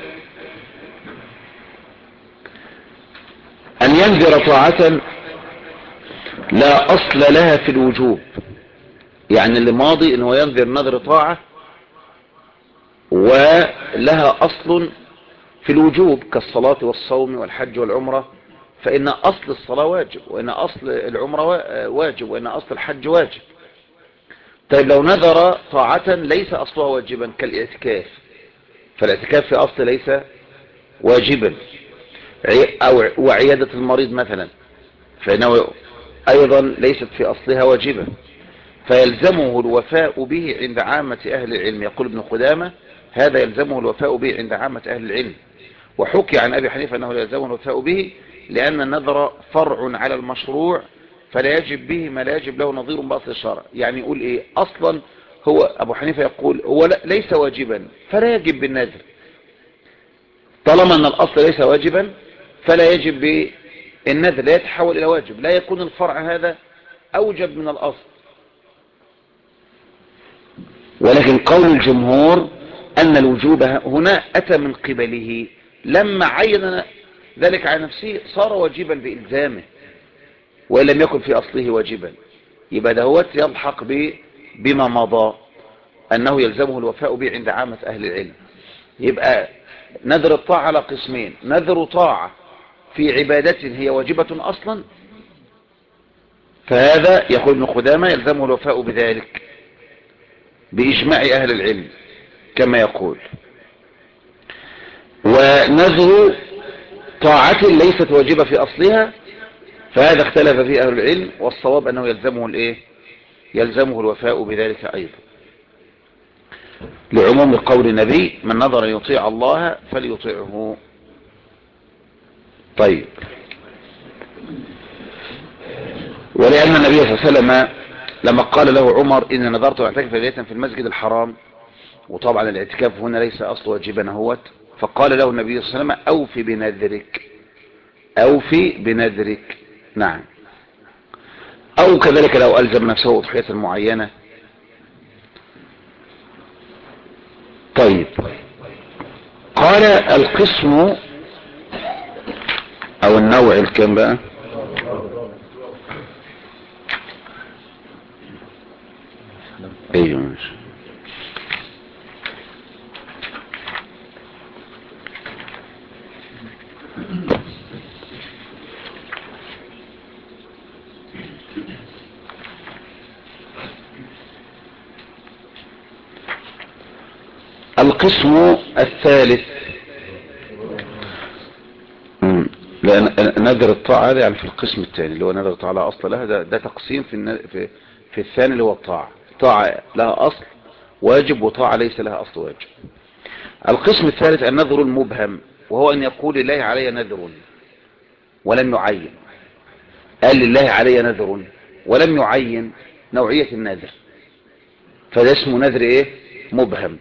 أن ينذر طاعة لا أصل لها في الوجوب. يعني اللي ماضي أنه ينذر نذر طاعة ولها أصل في الوجوب، كالصلاة والصوم والحج والعمرة، فإن أصل الصلاة واجب، وإن أصل العمرة واجب، وإن أصل الحج واجب. طيب، لو نذر طاعة ليس أصلها واجبا كالاعتكاف، فالاعتكاف في أصل ليس واجبا، أو وعيادة المريض مثلا، فإنه أيضا ليست في أصلها واجبا، فيلزمه الوفاء به عند عامة أهل العلم. يقول ابن قدامة: هذا يلزمه الوفاء به عند عامة أهل العلم. وحكي عن أبي حنيفة أنه يلزمه الوفاء به لأن النذر فرع على المشروع، فلا يجب به ما لا يجب له نظير بأصل الشرع. يعني يقول إيه؟ أصلا هو أبو حنيفة يقول هو ليس واجبا فلا يجب بالنذر. طالما أن الأصل ليس واجبا فلا يجب بالنذر، لا يتحول إلى واجب، لا يكون الفرع هذا أوجب من الأصل. ولكن قول الجمهور أن الوجوب هنا أتى من قبله، لما عين ذلك على نفسه صار واجبا بإلزامه، وإن لم يكن في أصله واجبا. يبقى دهوت يلحق بما مضى أنه يلزمه الوفاء به عند عامة أهل العلم. يبقى نذر الطاعة على قسمين: نذر طاعة في عبادة هي واجبة أصلا، فهذا يقول ابن قدامة يلزمه الوفاء بذلك بإجماع أهل العلم كما يقول. ونذر طاعة ليست واجبة في أصلها، فهذا اختلف فيه أهل العلم، والصواب أنه يلزمه الوفاء بذلك أيضا، لعموم قول النبي: من نظر أن يطيع الله فليطيعه. طيب، ولأن النبي صلى الله عليه وسلم لما قال له عمر: إن نظرت أن أعتكف ليلة في المسجد الحرام، وطبعا الاعتكاف هنا ليس أصل واجبا هوت، فقال له النبي صلى الله عليه وسلم: أوفي بنذرك، أوفي بنذرك. نعم. أو كذلك لو ألزم نفسه أضحية معينة. طيب، قال القسم أو النوع الكام بقى؟ ايوه ماشي. القسم الثالث، لأن نذر الطاعة هذا يعني في القسم الثاني اللي هو نذر الطاعة لا أصل لها، ده تقسيم في الثاني اللي هو الطاعة. طاعة لها أصل واجب وطاعة ليس لها أصل واجب. القسم الثالث النذر المبهم، وهو أن يقول لله علي نذر ولم يعين. قال لله علي نذر ولم يعين نوعية النذر، فده اسمه نذر ايه؟ مبهم.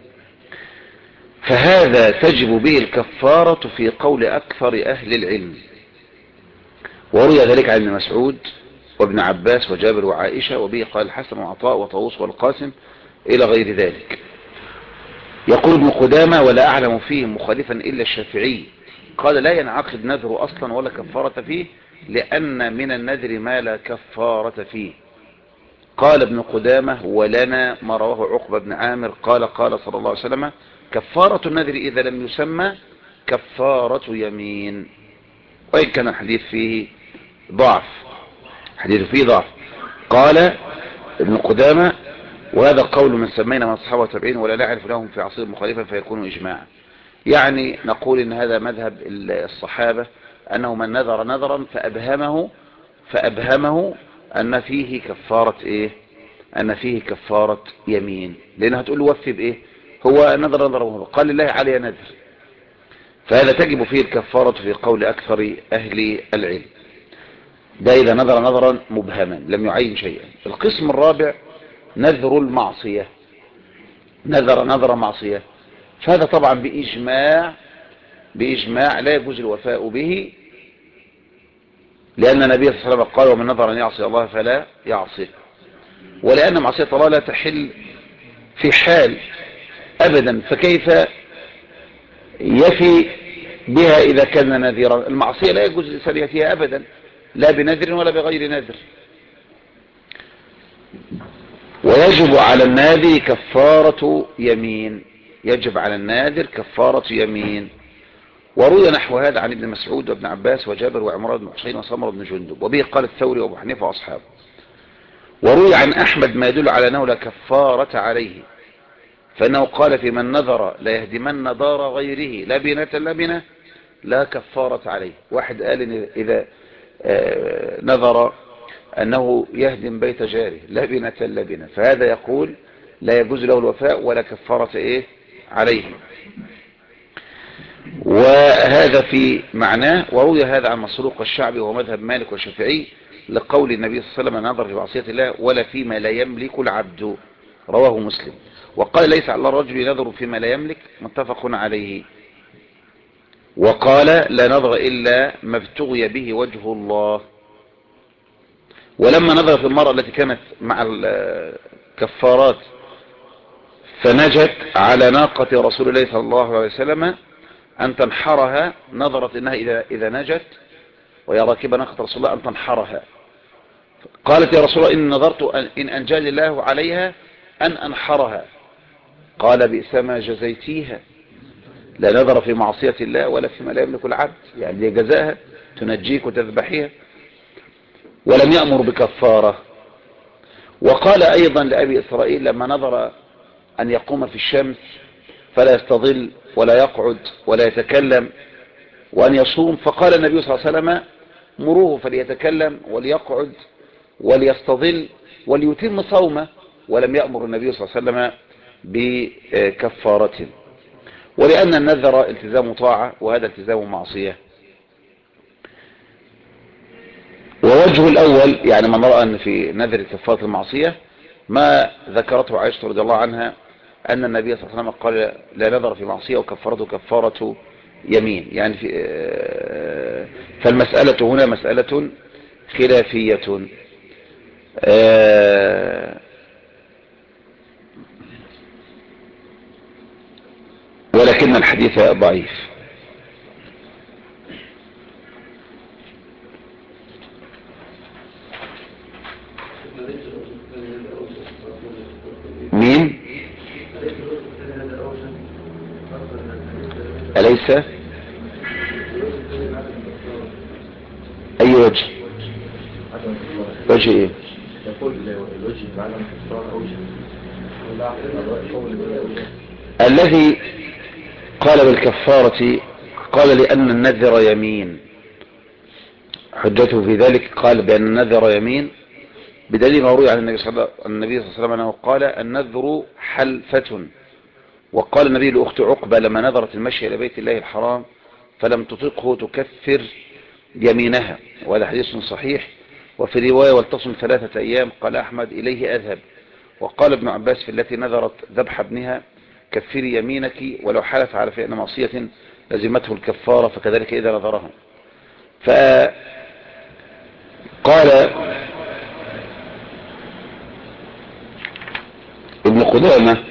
فهذا تجب به الكفارة في قول أكثر أهل العلم، وروي ذلك عن ابن مسعود وابن عباس وجابر وعائشة، وبه قال الحسن وعطاء وطاووس والقاسم إلى غير ذلك. يقول ابن قدامة ولا أعلم فيه مخالفا إلا الشافعي، قال لا ينعقد نذر أصلا ولا كفارة فيه، لأن من النذر ما لا كفارة فيه. قال ابن قدامة ولنا ما رواه عقبة بن عامر قال قال صلى الله عليه وسلم كفارة النذر إذا لم يسمى كفارة يمين. وإن كان الحديث فيه ضعف، حديث فيه ضعف. قال ابن قدامة وهذا قول من سمينا من الصحابة والتابعين ولا نعرف لهم في عصير مخالفا فيكون إجماعا. يعني نقول إن هذا مذهب الصحابة، أنه من نذر نذرا فأبهمه أن فيه كفارة إيه؟ أن فيه كفارة يمين، لأنها تقول له وفي بإيه؟ هو نذر قال لله علي نذر، فهذا تجب فيه الكفارة في قول أكثر أهل العلم. ده إذا نذر نذرا مبهما لم يعين شيئا. القسم الرابع نذر المعصية، نذر نذر معصية، فهذا طبعا بإجماع لا يجوز الوفاء به، لأن النبي صلى الله عليه وسلم قال ومن نذر أن يعصي الله فلا يعصيه، ولأن معصية الله لا تحل في حال أبدا، فكيف يفي بها إذا كان نذيرا؟ المعصية لا يجوز الإنسان يفيها أبدا، لا بنذر ولا بغير نذر. ويجب على الناذر كفارة يمين، يجب على الناذر كفارة يمين. وروي نحو هذا عن ابن مسعود وابن عباس وجابر وعمران بن حسين وسمر بن جندب، وبه قال الثوري وابو حنيفة واصحابه. وروي عن احمد ما يدل على انه لا كفارة عليه، فانه قال في من نذر لا يهدمن دار غيره لبنة لبنة لا كفارة عليه. واحد قال إن اذا نذر انه يهدم بيت جاره لبنة لبنة، فهذا يقول لا يجوز له الوفاء ولا كفارة ايه عليه، وهذا في معناه. وروي هذا عن مسروق الشعبي ومذهب مالك والشافعي لقول النبي صلى الله عليه وسلم نظر في معصية الله ولا فيما لا يملك العبد، رواه مسلم. وقال ليس على الرجل ينظر فيما لا يملك، متفق عليه. وقال لا نظر إلا ما ابتغي به وجه الله. ولما نظر في المرأة التي كانت مع الكفارات فنجت على ناقة رسول الله صلى الله عليه وسلم أن تنحرها، نظرت إنها إذا نجت وهي راكبة ناقة رسول الله أن تنحرها، قالت يا رسول الله إن نظرت إن أنجاني الله عليها أن أنحرها. قال بئس ما جزيتيها، لا نظر في معصية الله ولا فيما لا يملك العبد، يعني دي جزاها تنجيك وتذبحيها، ولم يأمر بكفارة. وقال أيضا لأبي إسرائيل لما نظر أن يقوم في الشمس فلا يستظل ولا يقعد ولا يتكلم وأن يصوم، فقال النبي صلى الله عليه وسلم مروه فليتكلم وليقعد وليستظل وليتم صومه، ولم يأمر النبي صلى الله عليه وسلم بكفارة، ولأن النذر التزام طاعة وهذا التزام معصية. ووجه الأول يعني من رأى أن في نذر كفارة المعصية ما ذكرته عائشة رضي الله عنها أن النبي صلى الله عليه وسلم قال لا نذر في معصية وكفارته كفارة يمين، يعني فالمسألة هنا مسألة خلافية. ولكن الحديث ضعيف. أليس أي وجه؟ وجه إيه؟ يقول الوجه بعدم الكفارة أوجه. الذي قال بالكفارة قال لأن النذر يمين، حجته في ذلك قال بأن النذر يمين بدليل ما روي عن النبي صلى الله عليه وسلم أنه قال النذر حلفة. وقال النبي لأخت عقبة لما نذرت المشي إلى بيت الله الحرام فلم تطيقه تكفر يمينها، وهذا حديث صحيح. وفي رواية ولتصم 3 أيام قال أحمد إليه أذهب. وقال ابن عباس في التي نذرت ذبح ابنها كفري يمينك ولو حلف على فعل معصية لزمته الكفارة فكذلك إذا نذرها. فقال ابن قدامة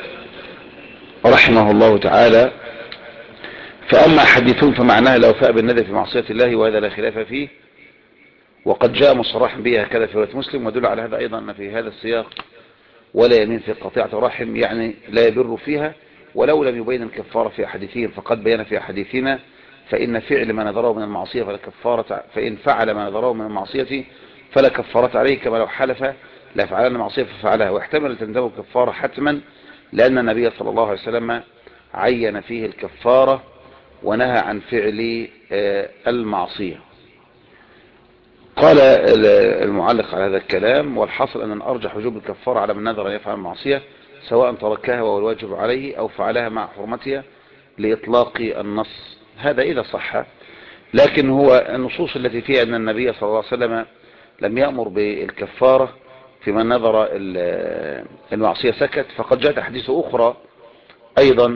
رحمه الله تعالى فأما حديثون فمعناها الأوفاء بالنذر في معصية الله وهذا لا خلاف فيه، وقد جاء مصرحا به هكذا في رواية مسلم. ودل على هذا أيضا أن في هذا السياق ولا يمين في قطيعة رحم، يعني لا يبر فيها ولو لم يبين الكفارة في أحاديثهم، فقد بين في أحاديثنا فإن فعل ما نذره من المعصية فلا كفارة، فإن فعل ما نذره من المعصية فلا كفارة عليه، كما لو حلف لا فعلنا معصية ففعلها، واحتمل تندم الكفارة حتما لأن النبي صلى الله عليه وسلم عين فيه الكفارة ونهى عن فعل المعصية. قال المعلق على هذا الكلام والحصل أن أرجح وجوب الكفارة على من نذر أن يفعل المعصية سواء تركها وهو الواجب عليه أو فعلها مع حرمتها لإطلاق النص، هذا إذا صح. لكن هو النصوص التي فيها أن النبي صلى الله عليه وسلم لم يأمر بالكفارة في من نذر المعصية سكت، فقد جاءت أحاديث أخرى أيضا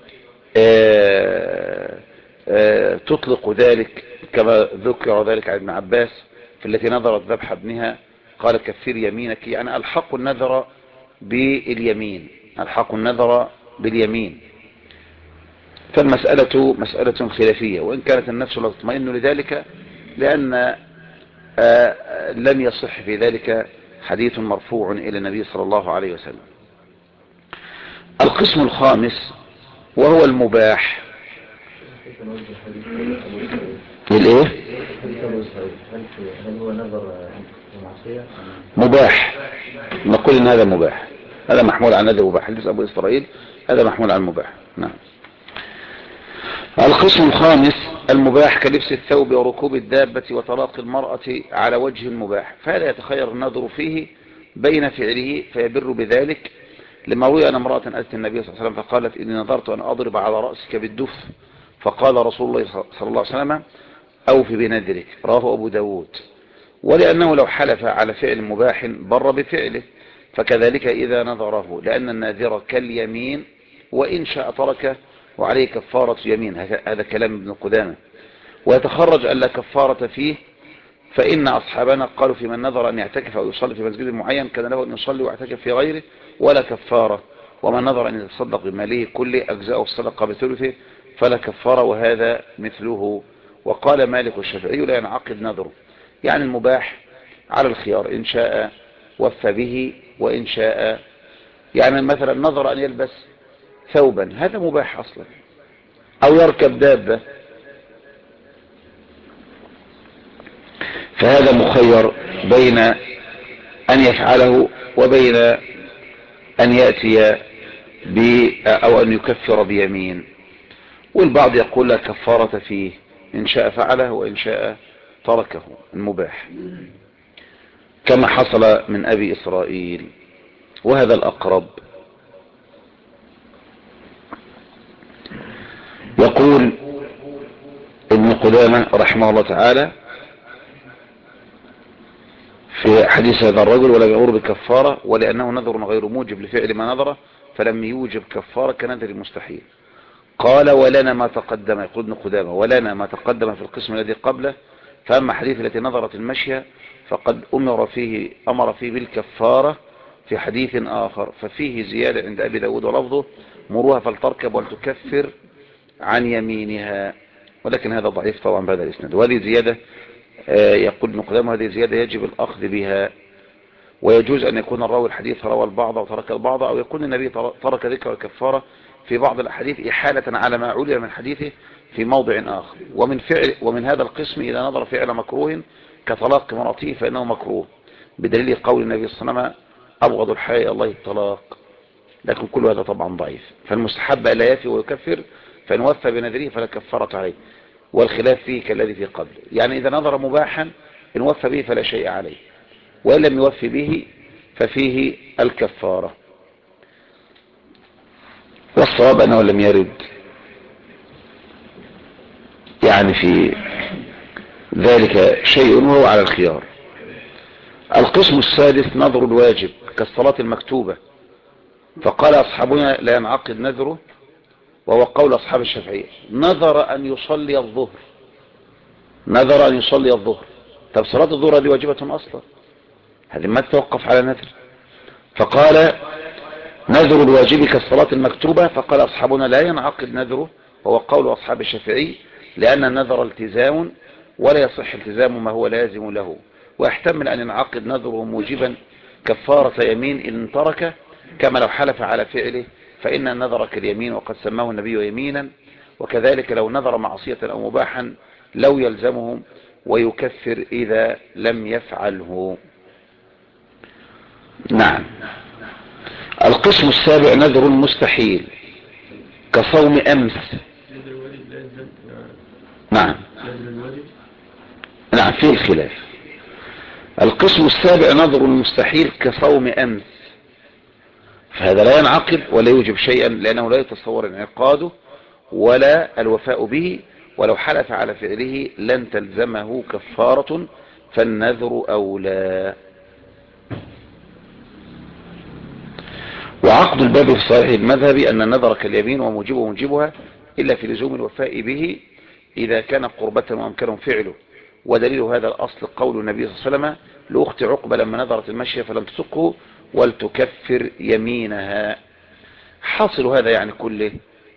تطلق ذلك كما ذكر ذلك عن ابن عباس في التي نذرت ذبح ابنها قال كفر يمينك، يعني الحق النذر باليمين، الحق النذر باليمين. فالمسألة مسألة خلافية، وإن كانت النفس لا تطمئن لذلك لأن لم يصح في ذلك حديث مرفوع إلى النبي صلى الله عليه وسلم. القسم الخامس وهو المباح. الايه؟ هل هو نظر معصية؟ مباح، نقول ان هذا مباح، هذا محمول على نذر مباح، حديث ابو اسرائيل هذا محمول على المباح. نعم. القسم الخامس المباح كلبس الثوب وركوب الدابة وطلاق المرأة على وجه المباح، فهذا يتخير النظر فيه بين فعله فيبر بذلك، لما روي أن امرأة أتت النبي صلى الله عليه وسلم فقالت إني نظرت أن أضرب على رأسك بالدف، فقال رسول الله صلى الله عليه وسلم أوفي بنذرك، رواه أبو داود. ولأنه لو حلف على فعل مباح بر بفعله، فكذلك إذا نظره، لأن الناذر كاليمين وإن شاء تركه وعليه كفارة يمين، هذا كلام ابن قدامة. ويتخرج أن لا كفارة فيه، فإن أصحابنا قالوا في من نظر أن يعتكف أو يصلي في مسجد معين كان له أن يصلي ويعتكف في غيره ولا كفارة، ومن نظر أن يتصدق بماله كله أجزاءه الصدقة بثلثه فلا كفارة، وهذا مثله. وقال مالك والشافعي لا ينعقد نذره، يعني المباح على الخيار، إن شاء وفى به وإن شاء، يعني مثلا نظر أن يلبس ثوبا هذا مباح أصلا، أو يركب دابة فهذا مخير بين أن يفعله وبين أن يأتي أو أن يكفر بيمين. والبعض يقول لا كفارة فيه، إن شاء فعله وإن شاء تركه، المباح كما حصل من أبي إسرائيل، وهذا الأقرب. يقول ابن قدامة رحمه الله تعالى في حديث هذا الرجل ولم يأمر بكفارة ولأنه نذر غير موجب لفعل ما نذره فلم يوجب كفارة كنذر المستحيل. قال ولنا ما تقدم، يقول ابن قدامة ولنا ما تقدم في القسم الذي قبله، فأما حديث التي نظرت المشية فقد أمر فيه بالكفارة في حديث آخر، ففيه زيادة عند أبي داود ولفظه مروها فلتركب ولتكفر عن يمينها، ولكن هذا ضعيف طبعا بهذا الإسناد. وهذه زيادة يقول ابن قدامة هذه زيادة يجب الأخذ بها، ويجوز أن يكون الراوي الحديث روى البعض وترك البعض، أو يكون النبي ترك ذكر الكفارة في بعض الأحاديث إحالة على ما علم من حديثه في موضع آخر. ومن هذا القسم إذا نظر فعل مكروه كطلاق مرأته فإنه مكروه، بدليل قول النبي صلى الله عليه وسلم أبغض الحياء إلى الله الطلاق. لكن كل هذا طبعا ضعيف. فالمستحب لا يفي ويكفر، فإن وفى بنذره فلا كفارة عليه، والخلاف فيه كالذي في قبل. يعني إذا نظر مباحا إن وفى به فلا شيء عليه، وإن لم يوفي به ففيه الكفارة. والصواب أنه لم يرد يعني في ذلك شيء، وهو على الخيار. القسم السادس نظر الواجب كالصلاة المكتوبة، فقال أصحابنا لا ينعقد نذره، وهو قول أصحاب الشافعية. نذر أن يصلي الظهر، نذر أن يصلي الظهر. طب صلاة الظهر هذه واجبة أصلا، هذه ما تتوقف على نذر. فقال نذر الواجب كالصلاة المكتوبة، فقال أصحابنا لا ينعقد نذره، وهو قول أصحاب الشافعي، لأن النذر التزام ولا يصح التزام ما هو لازم له، ويحتمل أن ينعقد نذره موجبا كفارة يمين إن ترك، كما لو حلف على فعله فإن النذر كاليمين وقد سماه النبي يمينا. وكذلك لو نذر معصية أو مباحا لو يلزمهم ويكفر إذا لم يفعله. نعم. القسم السابع نذر مستحيل كصوم أمس. نعم نعم فيه الخلاف. القسم السابع نذر مستحيل كصوم أمس، فهذا لا ينعقد ولا يوجب شيئا، لأنه لا يتصور انعقاده ولا الوفاء به، ولو حلف على فعله لن تلزمه كفارة، فالنذر أولى. وعقد الباب في صحيح المذهب أن النذر كاليمين وموجبه موجبها إلا في لزوم الوفاء به إذا كان قربة وأمكن فعله. ودليل هذا الأصل قول النبي صلى الله عليه وسلم لأخت عقبة لما نذرت المشي فلم تسقه ولتكفر يمينها. حاصل هذا يعني كله.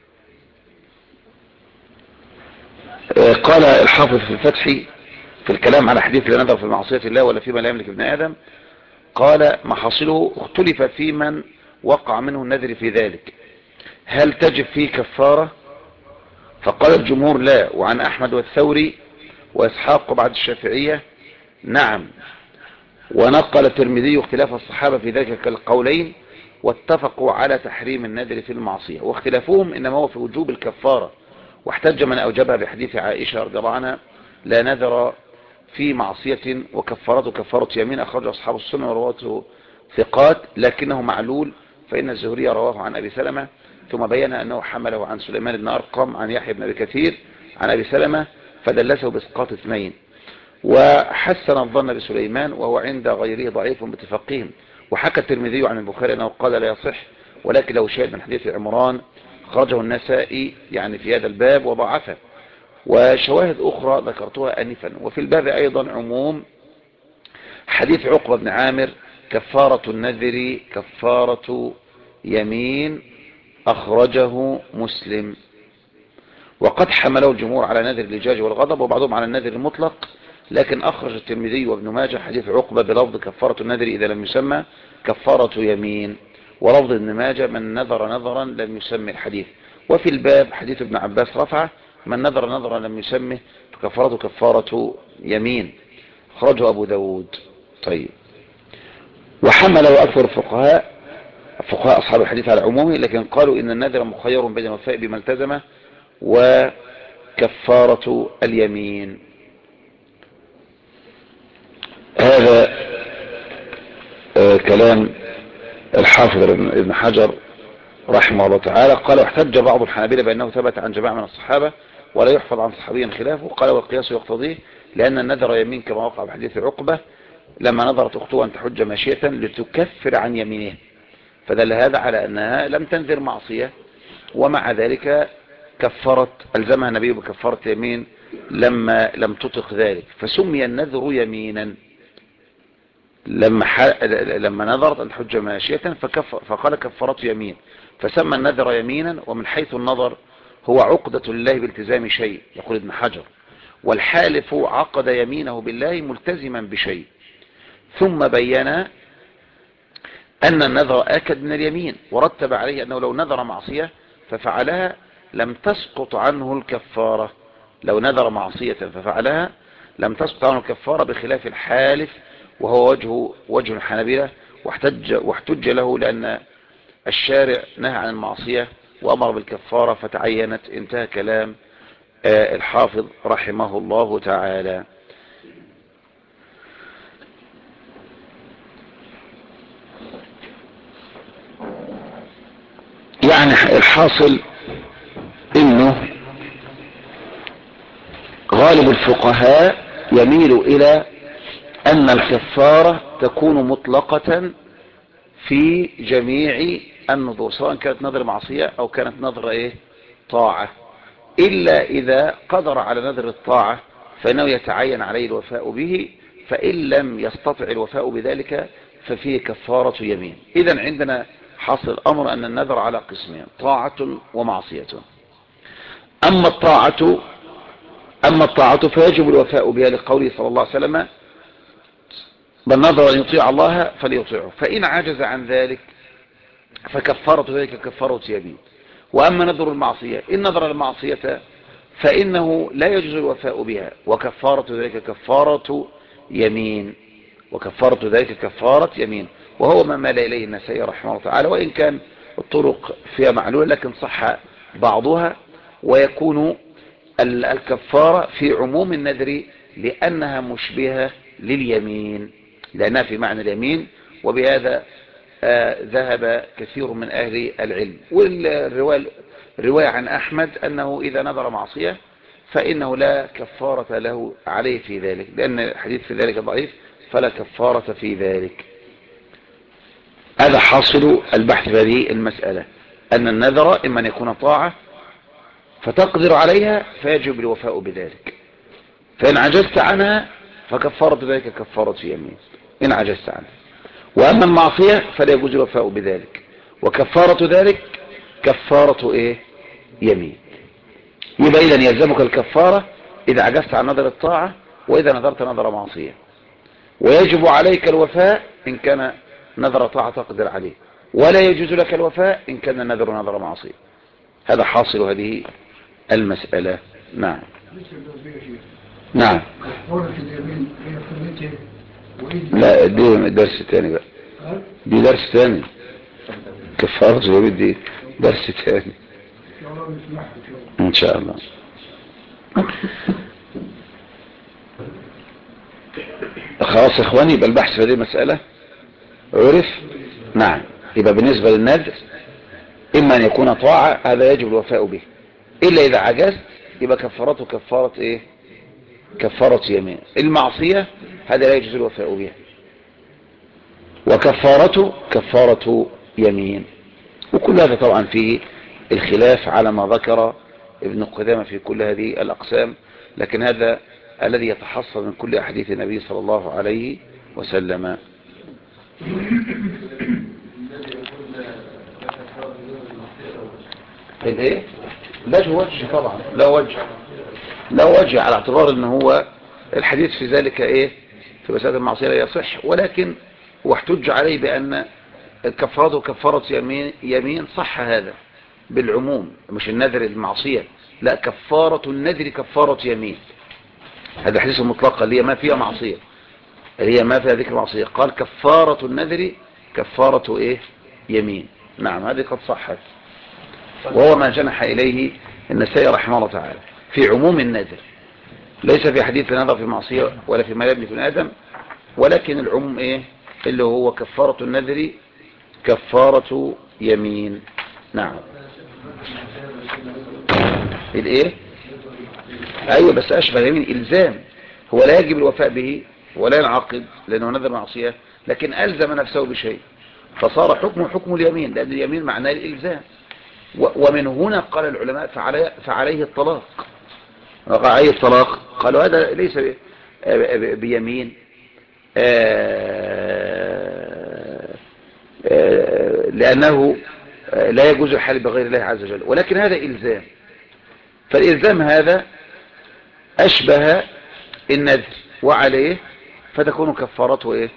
قال الحافظ في الفتح في الكلام على حديث لا نذر في معصية الله ولا فيما لا يملك ابن آدم، قال محاصله اختلف في من وقع منه النذر في ذلك، هل تجب فيه كفارة؟ فقال الجمهور لا، وعن أحمد والثوري وإسحاق بعد الشافعية نعم. ونقل الترمذي اختلاف الصحابة في ذلك كالقولين، واتفقوا على تحريم النذر في المعصية، واختلافهم إنما هو في وجوب الكفارة. واحتج من أوجبها بحديث عائشة رضي الله عنها لا نذر في معصية وكفارته كفارة يمين، أخرج أصحاب السنة ورواته ثقات لكنه معلول، فإن الزهري رواه عن أبي سلمة ثم بين أنه حمله عن سليمان بن أرقم عن يحيى بن أبي كثير عن أبي سلمة فدلسه بإسقاط اثنين. وحسن الظن بسليمان وهو عند غيره ضعيف باتفاقهم. وحكى الترمذي عن البخاري أنه قال لا يصح، ولكن لو شاهد من حديث عمران خرجه النسائي يعني في هذا الباب وضعفه، وشواهد أخرى ذكرتها آنفا. وفي الباب أيضا عموم حديث عقبة بن عامر كفارة النذر كفارة يمين، أخرجه مسلم. وقد حمله الجمهور على نذر اللجاج والغضب وبعضهم على النذر المطلق، لكن أخرج الترمذي وابن ماجه حديث عقبة بلفظ كفارة النذر إذا لم يسمى كفارة يمين، ولفظ ابن ماجه من نذر نذرا لم يسمي الحديث. وفي الباب حديث ابن عباس رفعه من نذر نذرا لم يسمه فكفارته كفارة يمين، أخرجه أبو داود. طيب. وحمله أكثر الفقهاء أصحاب الحديث على عمومه، لكن قالوا إن النذر مخير بين الوفاء بما التزمه وكفارة اليمين. هذا كلام الحافظ ابن حجر رحمه الله تعالى. قال واحتج بعض الحنابلة بأنه ثبت عن جماعة من الصحابة ولا يحفظ عن صحابي خلافه. قال والقياس يقتضيه، لأن النذر يمين كما وقع بحديث عقبة لما نظرت أخته أن تحج ماشية لتكفر عن يمينه، فدل هذا على أنها لم تنذر معصية، ومع ذلك كفرت ألزمها النبي بكفارة يمين لما لم تطق ذلك، فسمي النذر يمينا لما نظرت أن تحج ماشية فقال كفارة يمين، فسمى النذر يمينا. ومن حيث النظر هو عقدة لله بالتزام شيء، يقول ابن حجر، والحالف عقد يمينه بالله ملتزما بشيء، ثم بين أن النذر آكد من اليمين، ورتب عليه أنه لو نذر معصية ففعلها لم تسقط عنه الكفارة. لو نذر معصية ففعلها لم تسقط عنه الكفارة، بخلاف الحالف وهو وجه الحنابلة، واحتج له لأن الشارع نهى عن المعصية وأمر بالكفارة فتعينت. انتهى كلام الحافظ رحمه الله تعالى. يعني الحاصل انه غالب الفقهاء يميل الى ان الكفارة تكون مطلقة في جميع النذور، سواء كانت نذر معصية او كانت نذر طاعة، الا اذا قدر على نذر الطاعة فانه يتعين عليه الوفاء به، فان لم يستطع الوفاء بذلك ففيه كفارة يمين. اذا عندنا حاصل الامر ان النذر على قسمين: طاعة ومعصية. اما الطاعة فيجب الوفاء بها، لقوله صلى الله عليه وسلم: من نذر ان يطيع الله فليطيعه، فان عجز عن ذلك فكفارة ذلك كفارة يمين. واما نذر المعصية، ان نذر المعصية فانه لا يجوز الوفاء بها، وكفارة ذلك كفارة يمين. وهو ما مال اليه النسائي رحمه الله تعالى، وان كان الطرق فيها معلولة لكن صح بعضها. ويكون الكفارة في عموم النذر لأنها مشبهة لليمين، لأنها في معنى اليمين. وبهذا ذهب كثير من أهل العلم. والرواية عن أحمد أنه إذا نذر معصية فإنه لا كفارة له عليه في ذلك، لأن الحديث في ذلك ضعيف، فلا كفارة في ذلك. هذا حاصل البحث في هذه المسألة، أن النذر إما أن يكون طاعة فتقدر عليها فيجب الوفاء بذلك، فإن عجزت عنها فكفارة ذلك كفارة يمين إن عجزت عنها. وأما المعصية فلا يجوز الوفاء بذلك، وكفارة ذلك كفارة يمين. يبقى إذن يلزمك الكفارة إذا عجزت عن نذر الطاعة، وإذا نذرت نذر معصية، ويجب عليك الوفاء إن كان نذر طاعة تقدر عليه، ولا يجوز لك الوفاء إن كان النذر نذر معصية. هذا حاصل هذه المسألة. نعم. لا دي درس تاني بقى، دي درس تاني. كفارة اليمين دي درس تاني ان شاء الله. خلاص يا اخواني، يبقى البحث في هذه المسألة عرف. نعم. يبقى بالنسبة للنذر اما ان يكون طاعة، هذا يجب الوفاء به، الا اذا عجزت يبقى كفارته كفارة يمين. المعصية هذا لا يجوز الوفاء بها، وكفارته كفارة يمين. وكل هذا طبعا فيه الخلاف على ما ذكر ابن قدامة في كل هذه الأقسام، لكن هذا الذي يتحصل من كل أحاديث النبي صلى الله عليه وسلم. الايه؟ لا وجه طبعا، لا وجه على اعتبار ان هو الحديث في ذلك في مسألة المعصية لا يصح، ولكن هو احتج عليه بأن الكفارة كفارة يمين. صح هذا بالعموم، مش النذر المعصية، لا، كفارة النذر كفارة يمين. هذا الحديث المطلقة اللي هي ما فيها معصية، اللي هي ما فيها ذكر معصية، قال كفارة النذر كفارة يمين. نعم، هذه قد صحت، وهو ما جنح إليه النسائي رحمه الله تعالى في عموم النذر، ليس في حديث نذر في معصية ولا في ما يبني في آدم، ولكن العموم اللي هو كفارة النذر كفارة يمين. نعم. ايوه، بس اشبه اليمين الزام، هو لا يجب الوفاء به ولا ينعقد لانه نذر معصية، لكن الزم نفسه بشيء فصار حكمه حكم اليمين، لان اليمين معناه الالزام. ومن هنا قال العلماء فعليه الطلاق. عليه الطلاق قالوا هذا ليس بيمين، لأنه لا يجوز الحلف بغير الله عز وجل، ولكن هذا إلزام، فالإلزام هذا أشبه النذر وعليه فتكون كفارته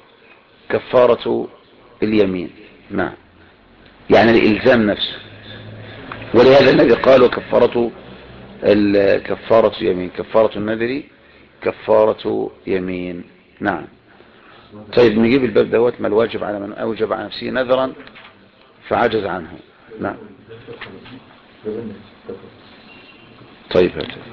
كفارة اليمين. نعم، يعني الإلزام نفسه. ولهذا النبي قال وكفارة كفارة يمين، كفارة النذر كفارة يمين. نعم. طيب نجيب الباب دوت، ما الواجب على من أوجب على نفسه نذرا فعجز عنه. نعم. طيب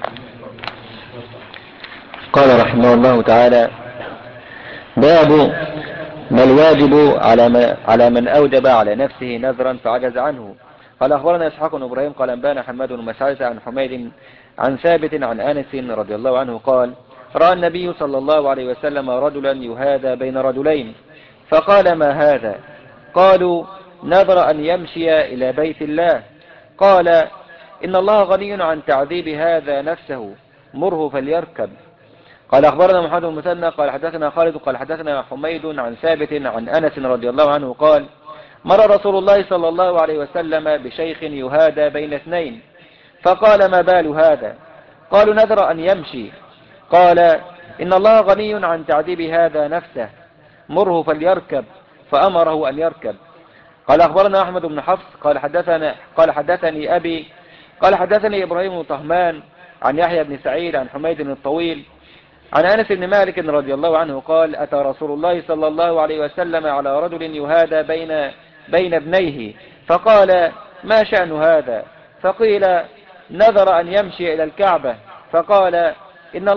قال رحمه الله تعالى: باب ما الواجب على من أوجب على نفسه نذرا فعجز عنه. قال أخبرنا إسحاق بن إبراهيم قال أنبانا حماد بن مسعدة عن حميد عن ثابت عن أنس رضي الله عنه قال: رأى النبي صلى الله عليه وسلم رجلا يهادى بين رجلين فقال: ما هذا؟ قالوا: نذر أن يمشي إلى بيت الله. قال: إن الله غني عن تعذيب هذا نفسه، مره فليركب. قال أخبرنا محمد بن المثنى قال حدثنا خالد قال حدثنا حميد عن ثابت عن أنس رضي الله عنه قال: مر رسول الله صلى الله عليه وسلم بشيخ يهادى بين اثنين فقال: ما بال هذا؟ قالوا: نذر أن يمشي. قال: إن الله غني عن تعذيب هذا نفسه، مره فليركب. فأمره أن يركب. قال أخبرنا أحمد بن حفص قال حدثني أبي قال حدثني إبراهيم بن طهمان عن يحيى بن سعيد عن حميد الطويل عن أنس بن مالك رضي الله عنه قال: أتى رسول الله صلى الله عليه وسلم على رجل يهادى بين ابنيه فقال: ما شأن هذا؟ فقيل: نذر أن يمشي إلى الكعبة. فقال: إن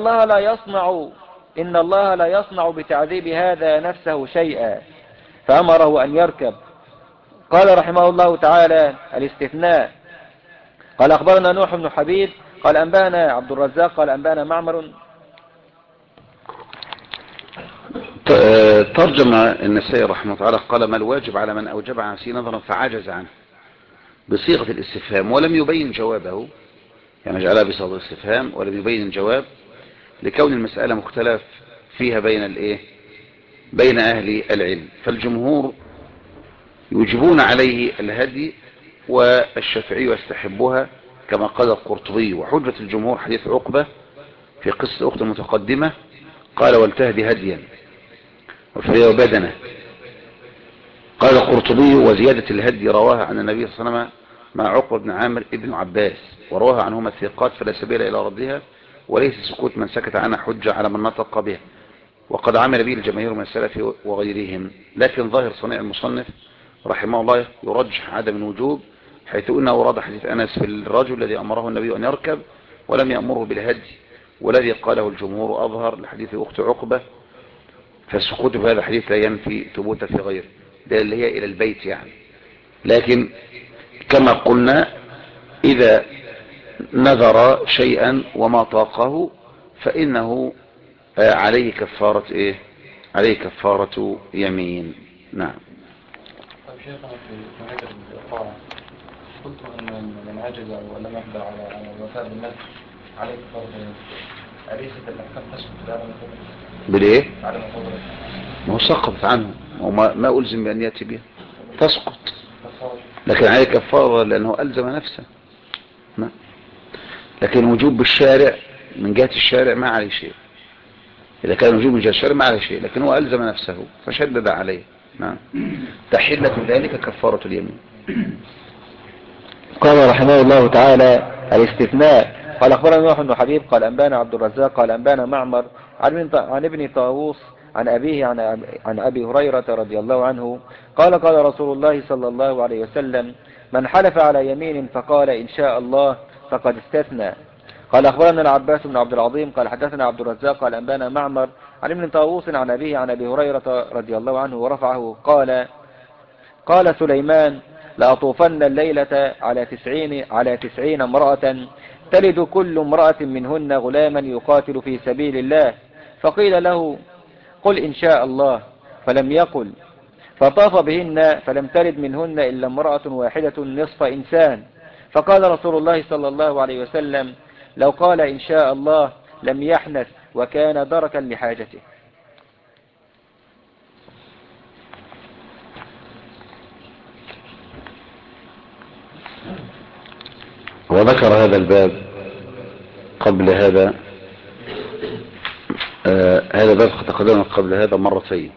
الله لا يصنع بتعذيب هذا نفسه شيئا، فأمره أن يركب. قال رحمه الله تعالى: الاستثناء. قال أخبرنا نوح بن حبيب قال أنبانا عبد الرزاق قال أنبانا معمر. ترجم النسائي رحمه الله تعالى قال: ما الواجب على من أوجب عن نفسه نذرا فعجز عنه، بصيغة الاستفهام، ولم يبين جوابه، يعني جعلها بصيغة الاستفهام ولم يبين الجواب، لكون المسألة مختلف فيها بين أهل العلم. فالجمهور يوجبون عليه الهدي، والشافعي يستحبها كما قال القرطبي. وحجة الجمهور حديث عقبة في قصة أخت المتقدمة قال: والتهدي هديا وفريه بدنه. قال القرطبي: وزيادة الهدي رواها عن النبي صلى الله عليه وسلم مع عقبة بن عامر ابن عباس، ورواها عنهما الثقات، فلا سبيل إلى ردها، وليس سكوت من سكت عنها حجة على من نطق بها، وقد عمل به الجماهير من السلف وغيرهم. لكن ظاهر صنيع المصنف رحمه الله يرجح عدم الوجوب، حيث انه ورد حديث انس في الرجل الذي امره النبي ان يركب ولم يأمره بالهدي، والذي قاله الجمهور اظهر لحديث اخت عقبة، فالسكوت في هذا الحديث لا ينفي ثبوته في غيره، ده اللي هي الى البيت يعني. لكن كما قلنا اذا نذر شيئا وما طاقه فانه عليه كفارة عليه كفارة يمين. نعم. طيب شيخنا في هذا الإقامة قلت أن من عجز ولم يقدر على الوفاء بالنذر عليه كفارة يمين، أليست الأحكام تسقط بعدم القدرة؟ بالإيه؟ عدم القدرة. ما هو سقطت عنه وما ألزم بأن يأتي بها، تسقط، لكن عليه كفارة لأنه ألزم نفسه. نعم. لكن وجوب بالشارع من جهة الشارع ما عليه شيء، إذا كان وجوب من جهة الشارع ما عليه شيء، لكن هو ألزم نفسه فشدد عليه. نعم. تحلة ذلك كفارة اليمين. قال رحمه الله تعالى: الاستثناء. قال أخبرنا نوح بن حبيب قال أنبانا عبد الرزاق قال أنبانا معمر عن ابن طاووس عن أبيه عن أبي هريرة رضي الله عنه قال رسول الله صلى الله عليه وسلم: من حلف على يمين فقال إن شاء الله فقد استثنى. قال أخبرنا العباس بن عبد العظيم قال حدثنا عبد الرزاق قال أنبانا معمر عن ابن طاووس عن أبيه عن أبي هريرة رضي الله عنه ورفعه قال سليمان: لأطوفن الليلة على 90 امرأة تلد كل امرأة منهن غلاما يقاتل في سبيل الله. فقيل له: قل إن شاء الله، فلم يقل. فطاف بهن فلم تلد منهن إلا امرأة واحدة نصف إنسان. فقال رسول الله صلى الله عليه وسلم: لو قال إن شاء الله لم يحنث وكان دركا لحاجته. وذكر هذا الباب قبل هذا هذا باب تقدم قبل هذا مرتين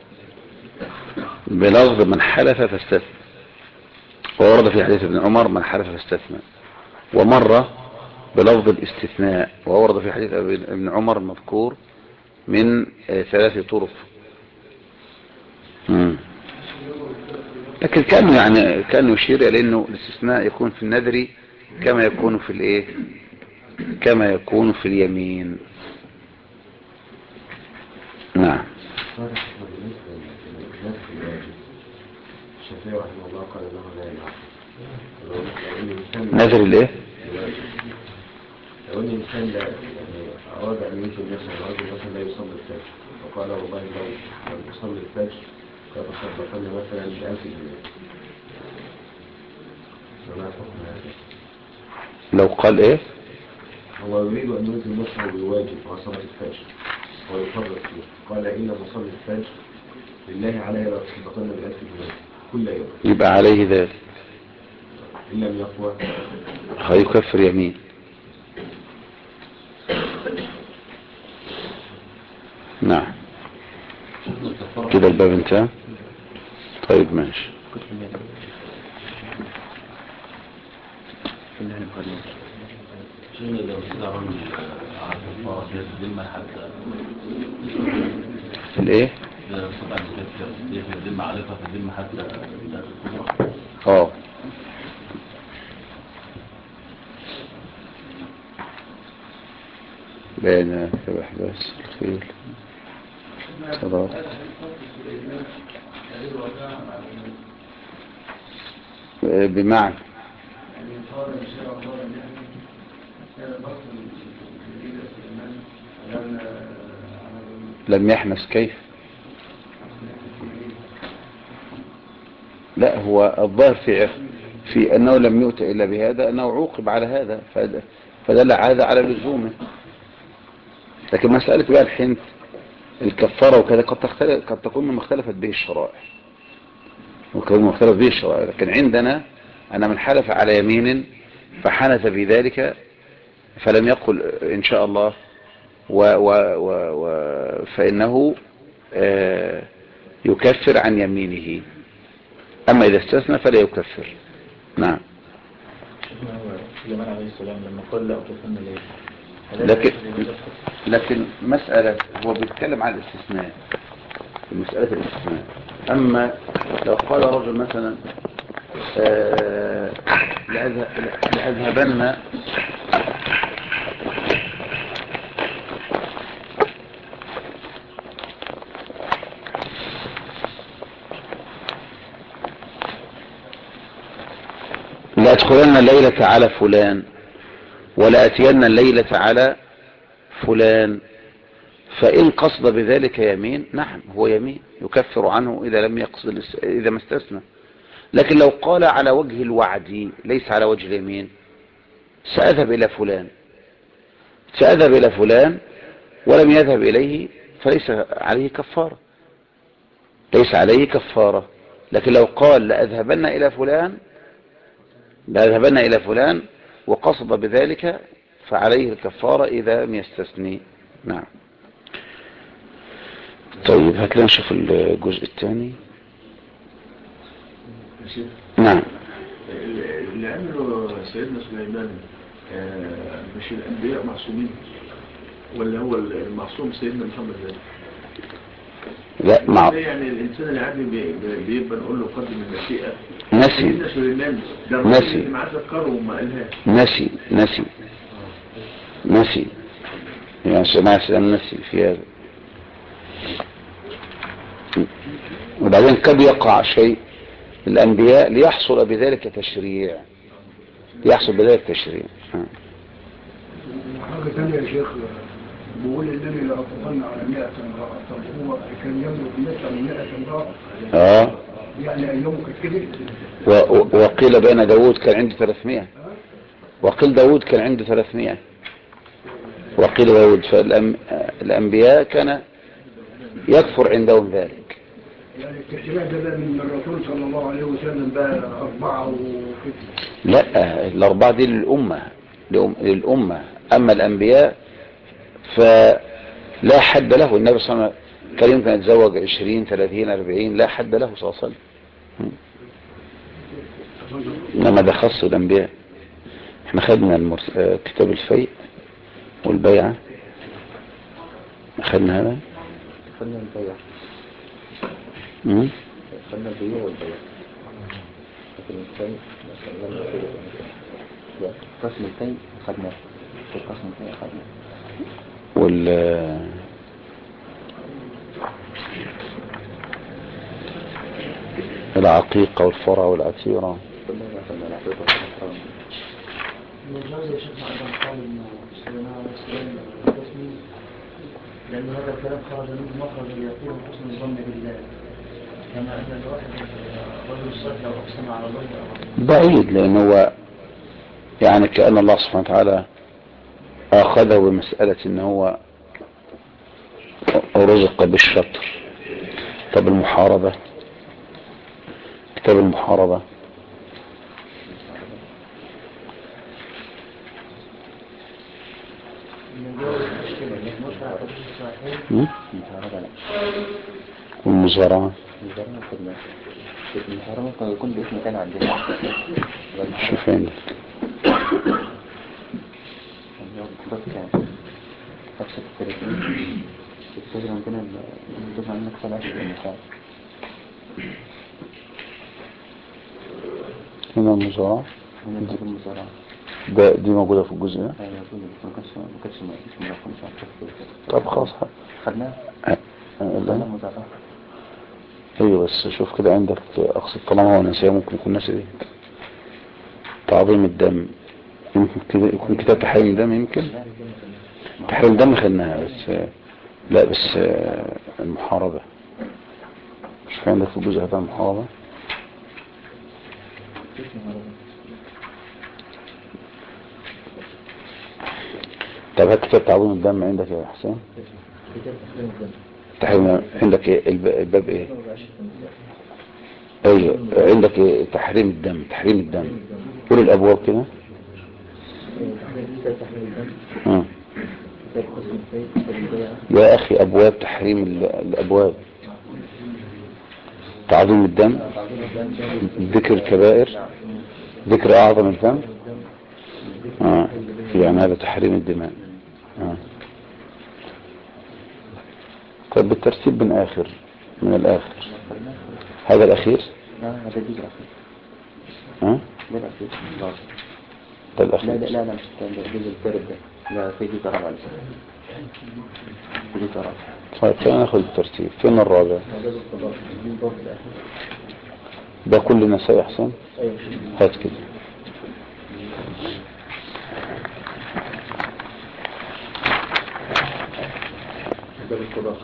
بلفظ من حلف فاستثنى، وورد في حديث ابن عمر من حلف فاستثنى. ومرة بلفظ الاستثناء، وورد في حديث ابن عمر المذكور من 3 طرق. لكن كانوا يشير الى انه الاستثناء يكون في النذر كما يكون في الايه، كما يكون في اليمين. نعم. الشافعي رحمه الله قال انه لا ينعقد. نذر الايه؟ لو ان الانسان لا اراد ان ينزل نفسه، رجل مثلا لا يصلي الفجر وقال والله لو يصلي الفجر فتصدقن مثلا ب1000 جنيه، فما حكم هذا؟ لو قال ايه؟ هو يريد ان ينزل نفسه بواجب وهو صلاه الفجر ويفرط فيه، قال ان اصلي الفجر لله علي لا تصدقن ب1000 جنيه كل يوم، يبقى عليه ذلك، ان لم يقوى هيكفر يمين. نعم. كده الباب انتهى. طيب ماشي. شنو لو استدعوا على الفقراء في الذمة حتى الايه؟ إذا استطاع في الذمة عارفة في الذمة حتى لا تكون. بين كبحباس الخيل صدار بمعنى لم يحنس كيف؟ لا، هو الظاهر في أنه لم يؤت إلا بهذا، أنه عوقب على هذا فدل هذا على لزومه. لكن مسألة بقى الحنث الكفارة وكذا قد تكون مما اختلفت به الشرائع، لكن عندنا أن من حلف على يمين فحنث في ذلك فلم يقل إن شاء الله فإنه يكفر عن يمينه، أما إذا استثنى فلا يكفر. نعم. سليمان عليه السلام لما قال لا أكفرن ليه، لكن مسألة هو بيتكلم عن الاستثناء، مسألة الاستثناء. أما لو قال رجل مثلا لأذهبن لأدخلن الليلة على فلان ولا أتين الليلة على فلان، فإن قصد بذلك يمين، نعم هو يمين يكفر عنه إذا لم يقصد، إذا ما استثنى. لكن لو قال على وجه الوعد ليس على وجه اليمين، سأذهب إلى فلان ولم يذهب إليه فليس عليه كفارة. لكن لو قال لأذهبن إلى فلان وقصد بذلك فعليه الكفارة إذا لم يستثني. نعم. طيب هكذا نشوف الجزء الثاني. نعم. اللي عمله سيدنا سليمان مش الأنبياء معصومين ولا هو المعصوم سيدنا محمد؟ لا يعني الإنسان العادي بيبقى نقول له قدم المشيئة. نسي سيدنا سليمان ده الرجل اللي معاه ذكره وما قالهاش. نسي يعني سمع سلام نسي في هذا. وبعدين قد يقع شيء الأنبياء ليحصل بذلك تشريع. حاجة ثانية يا شيخ، بقول إنني لأطلقن على 100 امرأة، طب هو كان يملك مثل 100 امرأة؟ يعني أيامه كده. وقيل بين داود كان عنده 300، وقيل داود كان عنده 300، وقيل داود. فالأنبياء كان يكفر عندهم ذلك. يعني التشريع ده من الرسول صلى الله عليه وسلم بقى 4 وكده؟ لا، ال4 دي للأمة. أما الأنبياء فلا حد له. النبي صلى الله عليه وسلم كان يمكن يتزوج 20 30 40، لا حد له صلى الله عليه وسلم. إنما ده خاص الأنبياء. احنا خدنا كتاب الفيء والبيعة، خدنا هذا. خدنا البيع. خدنا البيع والبيع. لكن الفيء قسم الفيء خدناه، قسم الفيء خدناه. العقيقة والفرع والعتيرة كلنا خدنا العقيقة والفرع. الجواز يا شيخنا أيضا قال إنه سليمان عليه السلام التسمية، لأن هذا الكلام خرج منه مخرج يكون حسن الظن بالله، كما أن الواحد رجل الصالح لو أقسم على الله بعيد، لأنه هو يعني كأن الله سبحانه وتعالى أخذه بمسألة إن هو رزق بالشطر. طب المحاربة، كتاب المحاربة والمزارعة. المحاربة ممكن يكون باسم كان عندنا. شوف عندك السجن عندنا الجزء عندنا كفال عشر المثال. هنا المزارعة، دي موجودة في الجزء ده. طب خلاص خدناه. ايوه بس شوف كده عندك اقصد، طالما هو نسيه ممكن يكون ناسي دي. تعظيم الدم يمكن كده يكون كتاب تحريم الدم، يمكن تحريم الدم خدناها بس لا، بس المحاربة شوف عندك في الجزء هذا المحاربة. طب هات كتاب تعظيم الدم عندك يا حسين. تحريم عندك الباب ايه؟ ايوه عندك إيه؟ تحريم الدم، تحريم الدم. قول الابواب كده. يا اخي ابواب تحريم الابواب، تعظيم الدم، ذكر الكبائر، ذكر اعظم الذنب. يعني هذا تحريم الدماء. طيب بالترتيب من اخر، من الاخر. هذا الاخير. هذا دي الاخير. ده الاخير. لا مش الجزء الثالث ده. لا في جزء رابع لسه. جزء رابع. طيب خلينا ناخذ الترتيب. فين الرابع؟ ده كل نساء يا حسين. هات كده. ده بالقضاء.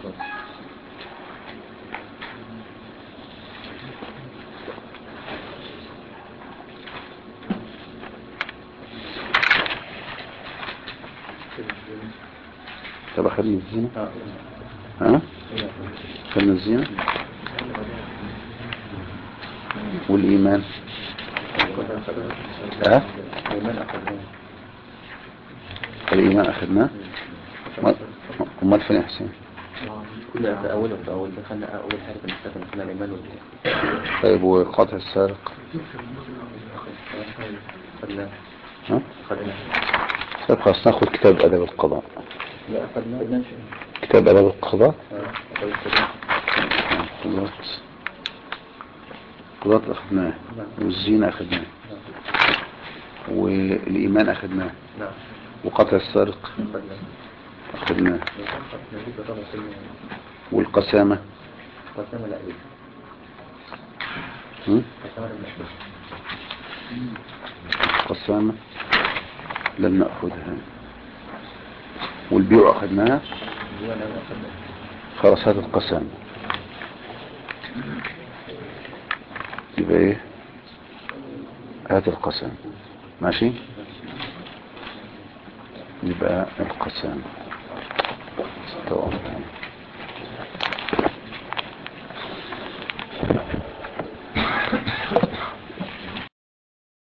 طب اخذنا الزينة. اخذنا الزينة والايمان. الايمان اخذناه. امال فين يا حسين؟ كنا في اول دخلنا اول حاجه في الكتاب دخلنا الايمان والإسلام. طيب وقطع السارق؟ خدناه. طيب خلاص ناخذ كتاب ادب القضاء. لا خدناه. كتاب ادب القضاء. قضاء اخذناه، والزينة اخذناه، والايمان اخذناه، وقطع السارق اخذناه، والقسامة. لا القسامة لم نأخذها، والبيع أخذناها. خلاص هذا القسامة يبقى ايه؟ هذا القسامة ماشي، يبقى القسامة.